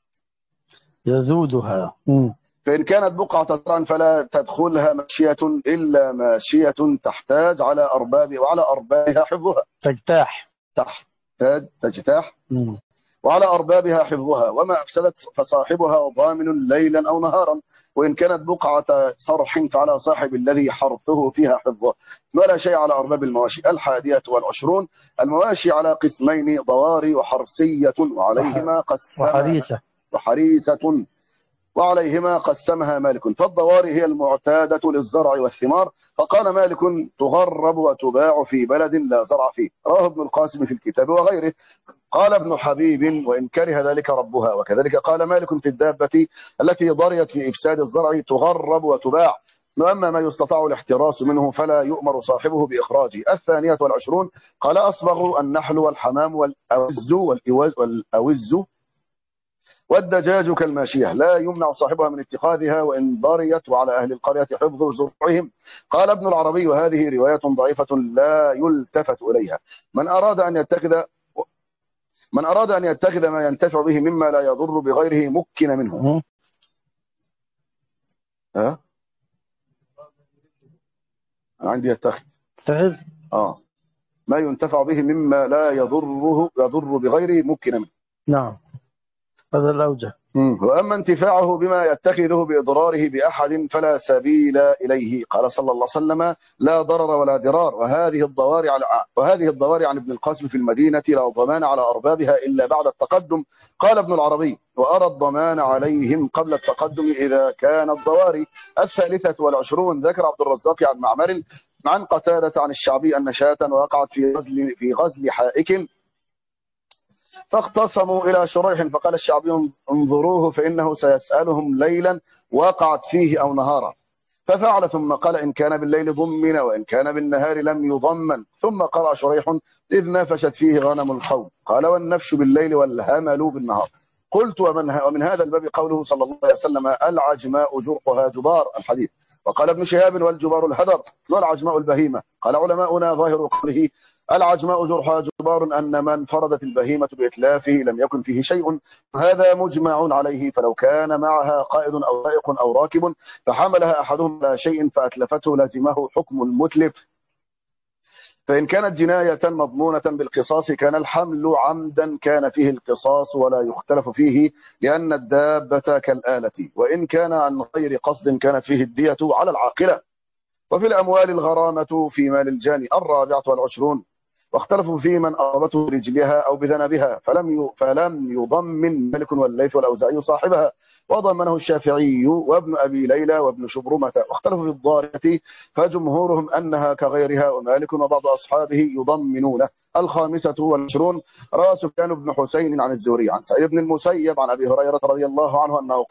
يزودها. فإن كانت بقعة زرع فلا تدخلها ماشية إلا ماشية تحتاج على أربابها حفظها. تجتاح. تجتاح. وعلى أربابها حفظها، وما أفسدت فصاحبها ضامن ليلا أو نهارا، وإن كانت بقعة صرح فعلى صاحب الذي حرثه فيها حفظه، ولا شيء على أرباب المواشي. 21 المواشي على قسمين: ضواري وحرسية، وعليهما قسمها وحريسة، وعليهما قسمها مالك. فالضواري هي المعتادة للزرع والثمار، فقال مالك: تغرب وتباع في بلد لا زرع فيه. رواه ابن القاسم في الكتاب وغيره. قال ابن حبيب: وإن كره ذلك ربها. وكذلك قال مالك في الدابة التي ضريت في إفساد الزرع: تغرب وتباع. وأما ما يستطاع الاحتراس منه فلا يؤمر صاحبه بإخراجه. 22 قال أصبغ: النحل والحمام والأوز والدجاج كالماشية، لا يمنع صاحبها من اتخاذها وإن ضريت، وعلى أهل القرية حفظ زرعهم. قال ابن العربي: وهذه رواية ضعيفة لا يلتفت إليها. من أراد أن يتخذ ما ينتفع به مما لا يضر بغيره مكن منه. ها؟ أنا عندي يتخذ ما ينتفع به مما لا يضر بغيره مكن منه. نعم، هذا الأوجه. وأما انتفاعه بما يتخذه بإضراره بأحد فلا سبيل إليه. قال صلى الله عليه وسلم: لا ضرر ولا ضرار. وهذه الضواري عن ابن القاسم في المدينة لا ضمان على أربابها إلا بعد التقدم. قال ابن العربي: وأرى الضمان عليهم قبل التقدم إذا كان الضواري. 23 ذكر عبد الرزاق عن معمر عن قتادة عن الشعبي أن شاة وقعت في غزل حائك، فاختصموا إلى شريح، فقال الشعبي: انظروه فإنه سيسألهم ليلا وقعت فيه أو نهارا. ففعل، ثم قال: إن كان بالليل ضمن وإن كان بالنهار لم يضمن. ثم قرأ شريح: إذ نفشت فيه غنم القوم. قال: والنفش بالليل والهمل بالنهار. قلت: ومن هذا الباب قوله صلى الله عليه وسلم: العجماء جرقها جبار، الحديث. وقال ابن شهاب: والجبار الهدر والعجماء البهيمة. قال علماؤنا: ظاهر قوله العجماء جرحها جبار أن من فردت البهيمة بإتلافه لم يكن فيه شيء، هذا مجمع عليه. فلو كان معها قائد أو سائق أو راكب فحملها أحدهم على شيء فأتلفته لزمه حكم المتلف. فإن كانت جناية مضمونة بالقصاص كان الحمل عمدا كان فيه القصاص ولا يختلف فيه، لأن الدابة كالآلة. وإن كان عن غير قصد كانت فيه الدية على العاقلة. وفي الأموال الغرامة في مال الجاني. 24 واختلفوا في من أصابته برجلها أو بذنبها فلم يضمن مالك والليث والأوزاعي صاحبها، وضمنه الشافعي وابن أبي ليلى وابن شبرمة. واختلفوا في الضارة فجمهورهم أنها كغيرها، ومالك وبعض أصحابه يضمنونه. 25 روى سفيان بن حسين عن الزهري عن سعيد بن المسيب عن أبي هريرة رضي الله عنه أنه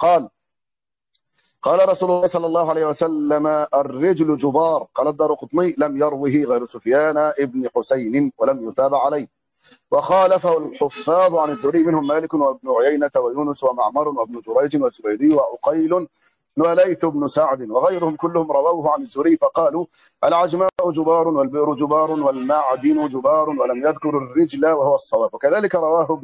قال رسول الله صلى الله عليه وسلم: الرجل جبار. قال الدارقطني: لم يروه غير سفيان ابن حسين ولم يتابع عليه. وخالفه الحفاظ عن الزهري منهم مالك وابن عيينة ويونس ومعمر وابن جريج والزبيدي وعقيل وليث بن سعد وغيرهم كلهم رووه عن الزهري فقالوا: العجماء جبار والبئر جبار والمعدن جبار، ولم يذكر الرجل وهو الصواب. وكذلك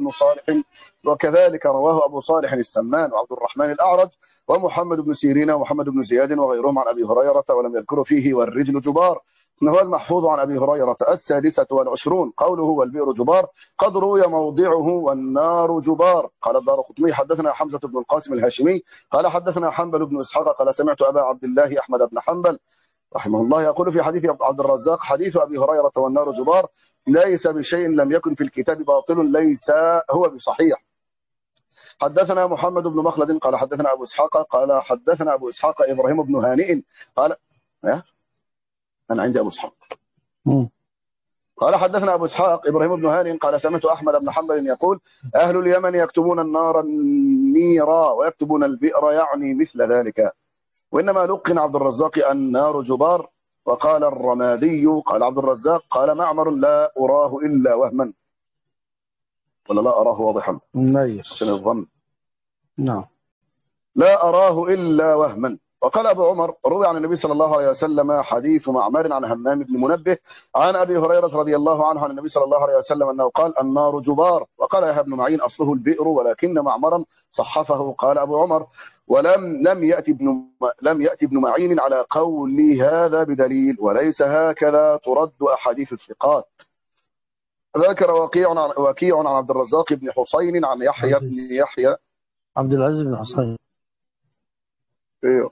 رواه أبو صالح السمان وعبد الرحمن الأعرج ومحمد بن سيرين ومحمد بن زياد وغيرهم عن أبي هريرة، ولم يذكروا فيه والرجل جبار، هو المحفوظ عن أبي هريرة. 26 قوله والبئر جبار قد روي موضعه والنار جبار. قال الدارقطني: حدثنا حمزة بن القاسم الهاشمي قال حدثنا حنبل بن إسحاق قال سمعت أبا عبد الله أحمد بن حنبل رحمه الله يقول في حديث عبد الرزاق: حديث أبي هريرة والنار جبار ليس بشيء لم يكن في الكتاب باطل ليس هو بصحيح. حدثنا محمد بن مخلد قال حدثنا أبو إسحاق قال حدثنا أبو إسحاق إبراهيم بن هانئ قال أنا عندي أبو إسحاق قال حدثنا أبو إسحاق إبراهيم بن هانئ قال سمعت أحمد بن حنبل يقول: أهل اليمن يكتبون النار النيرا ويكتبون البئر، يعني مثل ذلك. وإنما لقن عبد الرزاق النار جبار. وقال الرمادي قال عبد الرزاق قال معمر: لا أراه إلا وهما، ولا لا أراه واضحا عشان الظن. نعم، لا أراه إلا وهما. وقال أبو عمر: روي عن النبي صلى الله عليه وسلم حديث معمر عن همام بن منبه عن أبي هريرة رضي الله عنه عن النبي صلى الله عليه وسلم أنه قال: النار جبار. وقال يحيى بن معين: أصله البئر ولكن معمرا صحفه. قال أبو عمر: لم يأتي ابن معين على قول هذا بدليل، وليس هكذا ترد أحاديث الثقات. ذكر وكيع عن عبد الرزاق بن حسين عن يحيى بن يحيى. عبد العزيز بن حسين. ايوه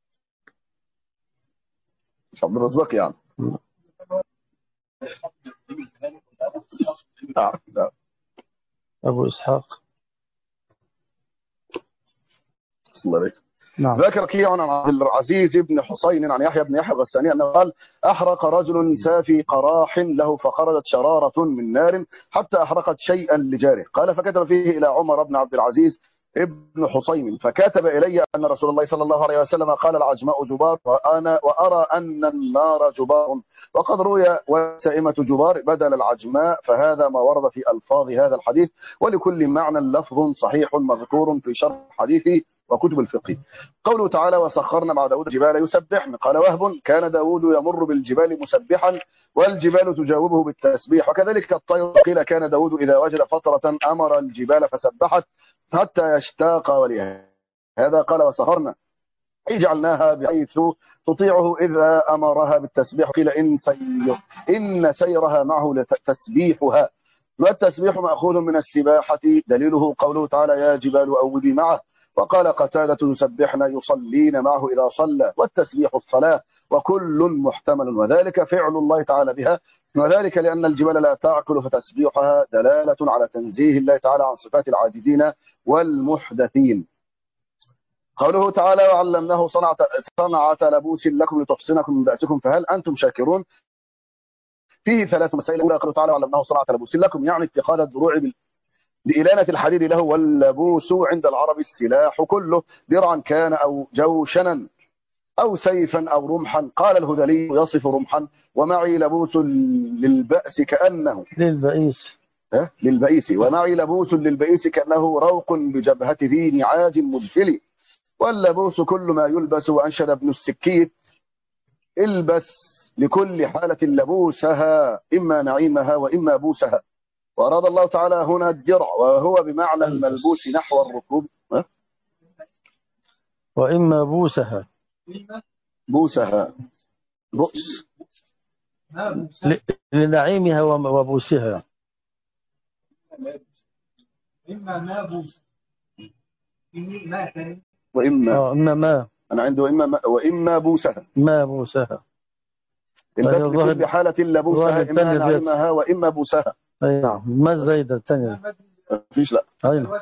مش عبد الرزاق يعني. لا. أبو إسحاق. الله عليك. نعم. ذكر كيع عن عبد العزيز بن حسين عن يحيى بن يحيى الغساني أنه قال أحرق رجل سافي قراح له فخرجت شرارة من نار حتى أحرقت شيئا لجاره. قال فكتب فيه إلى عمر بن عبد العزيز ابن حسين فكتب إلي أن رسول الله صلى الله عليه وسلم قال العجماء جبار وأرى أن النار جبار وقد روي وسائمة جبار بدل العجماء فهذا ما ورد في ألفاظ هذا الحديث ولكل معنى لفظ صحيح مذكور في شرح حديث وكتب الفقه. قوله تعالى وسخرنا مع داود الجبال يسبحن. قال وهب كان داود يمر بالجبال مسبحا والجبال تجاوبه بالتسبيح وكذلك الطير. قيل كان داود إذا وجد فترة أمر الجبال فسبحت حتى يشتاق ولهذا قال وسخرنا أي جعلناها بحيث تطيعه إذا أمرها بالتسبيح. قيل إن سيرها معه تسبيحها والتسبيح مأخوذ من السباحة دليله قوله تعالى يا جبال أوبي معه. وقال قتادة يسبحن يصلين معه إذا صلى والتسبيح الصلاة وكل محتمل وذلك فعل الله تعالى بها وذلك لأن الجبال لا تعقل فتسبيحها دلالة على تنزيه الله تعالى عن صفات العاجزين والمحدثين. قوله تعالى وعلمناه صنعة لبوس لكم لتحصنكم من بأسكم فهل أنتم شاكرون. فيه ثلاث مسائل. الأولى قوله تعالى وعلمناه صنعة لبوس لكم يعني اتخاذ الدروع لإلانة الحديد له واللبوس عند العرب السلاح كله درعا كان أو جوشنا أو سيفا أو رمحا. قال الهذلي يصف رمحا ومعي لبوس للبأس كأنه للبئيس ومعي لبوس للبئيس كأنه روق بجبهة ذي نعاج مدفل واللبوس كل ما يلبس. وأنشد ابن السكيت البس لكل حالة لبوسها إما نعيمها وإما بوسها. وأراد الله تعالى هنا الدرع وهو بمعنى الملبوس نحو الركوب وإما بوسها بؤس لنعيمها وبوسها. إما ما بوس وإما ما أنا عنده وإما بوسها ما بوسها البس لكل حالة لبوسها إما نعيمها وإما بوسها. أي نعم. ما الزايدة الثانية مفيش لا. أي نعم.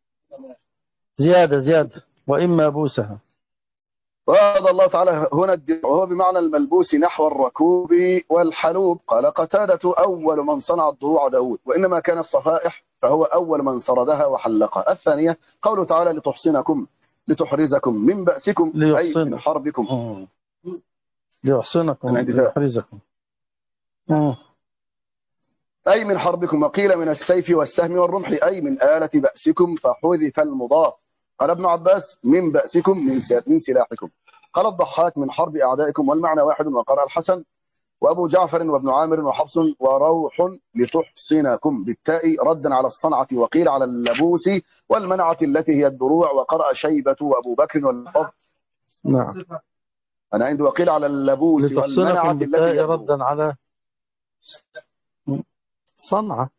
زيادة وإما بوسها. وأراد الله تعالى هنا الدرع وهو بمعنى الملبوس نحو الركوب والحلوب. قال قتادة أول من صنع الضروع داود وإنما كان الصفائح فهو أول من سردها وحلقها. الثانية قوله تعالى لتحصنكم لتحرزكم من بأسكم أي من حربكم ليحصنكم ليحرزكم أي من حربكم. وقيل من السيف والسهم والرمح أي من آلة بأسكم فحذف المضاف. قال ابن عباس من بأسكم من سلاحكم. قال الضحاك من حرب أعدائكم والمعنى واحد. وقرأ الحسن وأبو جعفر وابن عامر وحفص وروح لتحصنكم بالتاء ردا على الصنعة. وقيل على اللبوس والمنعة التي هي الدروع. وقرأ شيبة وأبو بكر والفضل. نعم. أنا عندي وقيل على اللبوس والمنعة التي هي ردا على صنعة.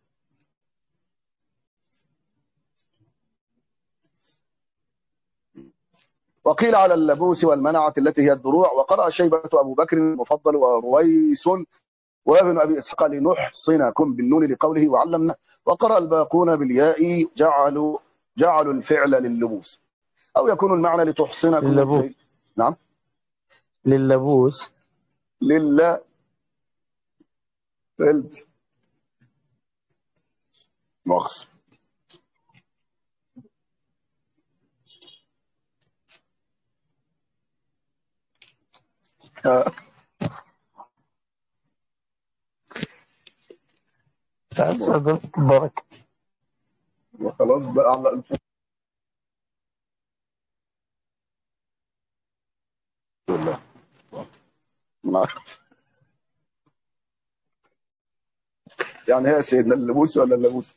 وقيل على اللبوس والمنعة التي هي الدروع. وقرأ شيبة أبو بكر المفضل ورويس وابن أبي إسحاق لنحصنكم بالنون لقوله وعلمنا. وقرأ الباقون بالياء جعلوا الفعل لللبوس أو يكون المعنى لتحصنكم. نعم للبوس فلت مؤخذ. تأسد بركة. وخلاص بقى على الفوق. يعني هي سيدنا اللبوس ولا اللبوس؟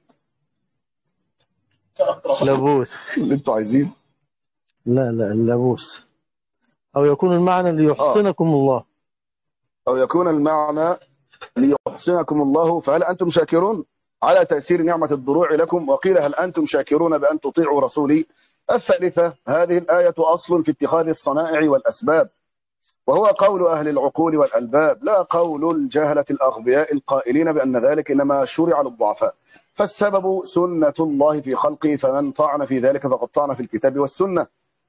لبوس اللي انتوا عايزين. لا اللبوس. أو يكون المعنى ليحصنكم الله. أو يكون المعنى ليحصنكم الله فهل أنتم شاكرون على تأثير نعمة الضروع لكم. وقيل هل أنتم شاكرون بأن تطيعوا رسولي. الثالثة هذه الآية أصل في اتخاذ الصنائع والأسباب، وهو قول أهل العقول والألباب لا قول الجهلة الأغبياء القائلين بأن ذلك إنما شرع للضعفاء. فالسبب سنة الله في خلقه، فمن طعن في ذلك فقد طعن في الكتاب والسنة.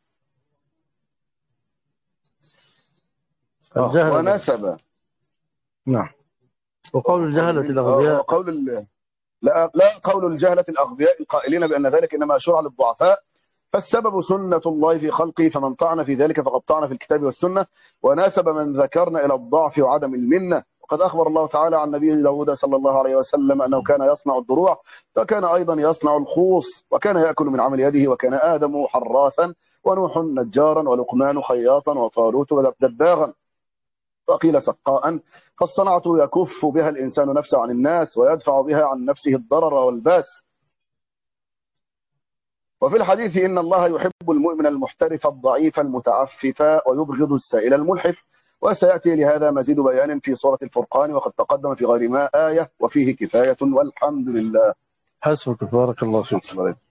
ونسب نعم. وقول الجهلة الأغبياء لا قول الجهلة الأغبياء القائلين بأن ذلك إنما شرع للضعفاء. فالسبب سنة الله في خلقه، فمن طعن في ذلك فقد طعن في الكتاب والسنة. وناسب من ذكرنا إلى الضعف وعدم المنة. وقد أخبر الله تعالى عن نبي داود صلى الله عليه وسلم أنه كان يصنع الضروع، وكان أيضا يصنع الخوص، وكان يأكل من عمل يده، وكان آدم حراثا، ونوح نجارا، ولقمان خياطا، وطالوت دباغا، وقيل سقاء. فالصنعة يكف بها الإنسان نفسه عن الناس، ويدفع بها عن نفسه الضرر والباس. وفي الحديث إن الله يحب المؤمن المحترف الضعيف المتعفف، ويبغض السائل الملحف. وسيأتي لهذا مزيد بيان في سورة الفرقان، وقد تقدم في غير ما آية، وفيه كفاية والحمد لله. حسبك بارك الله فيك.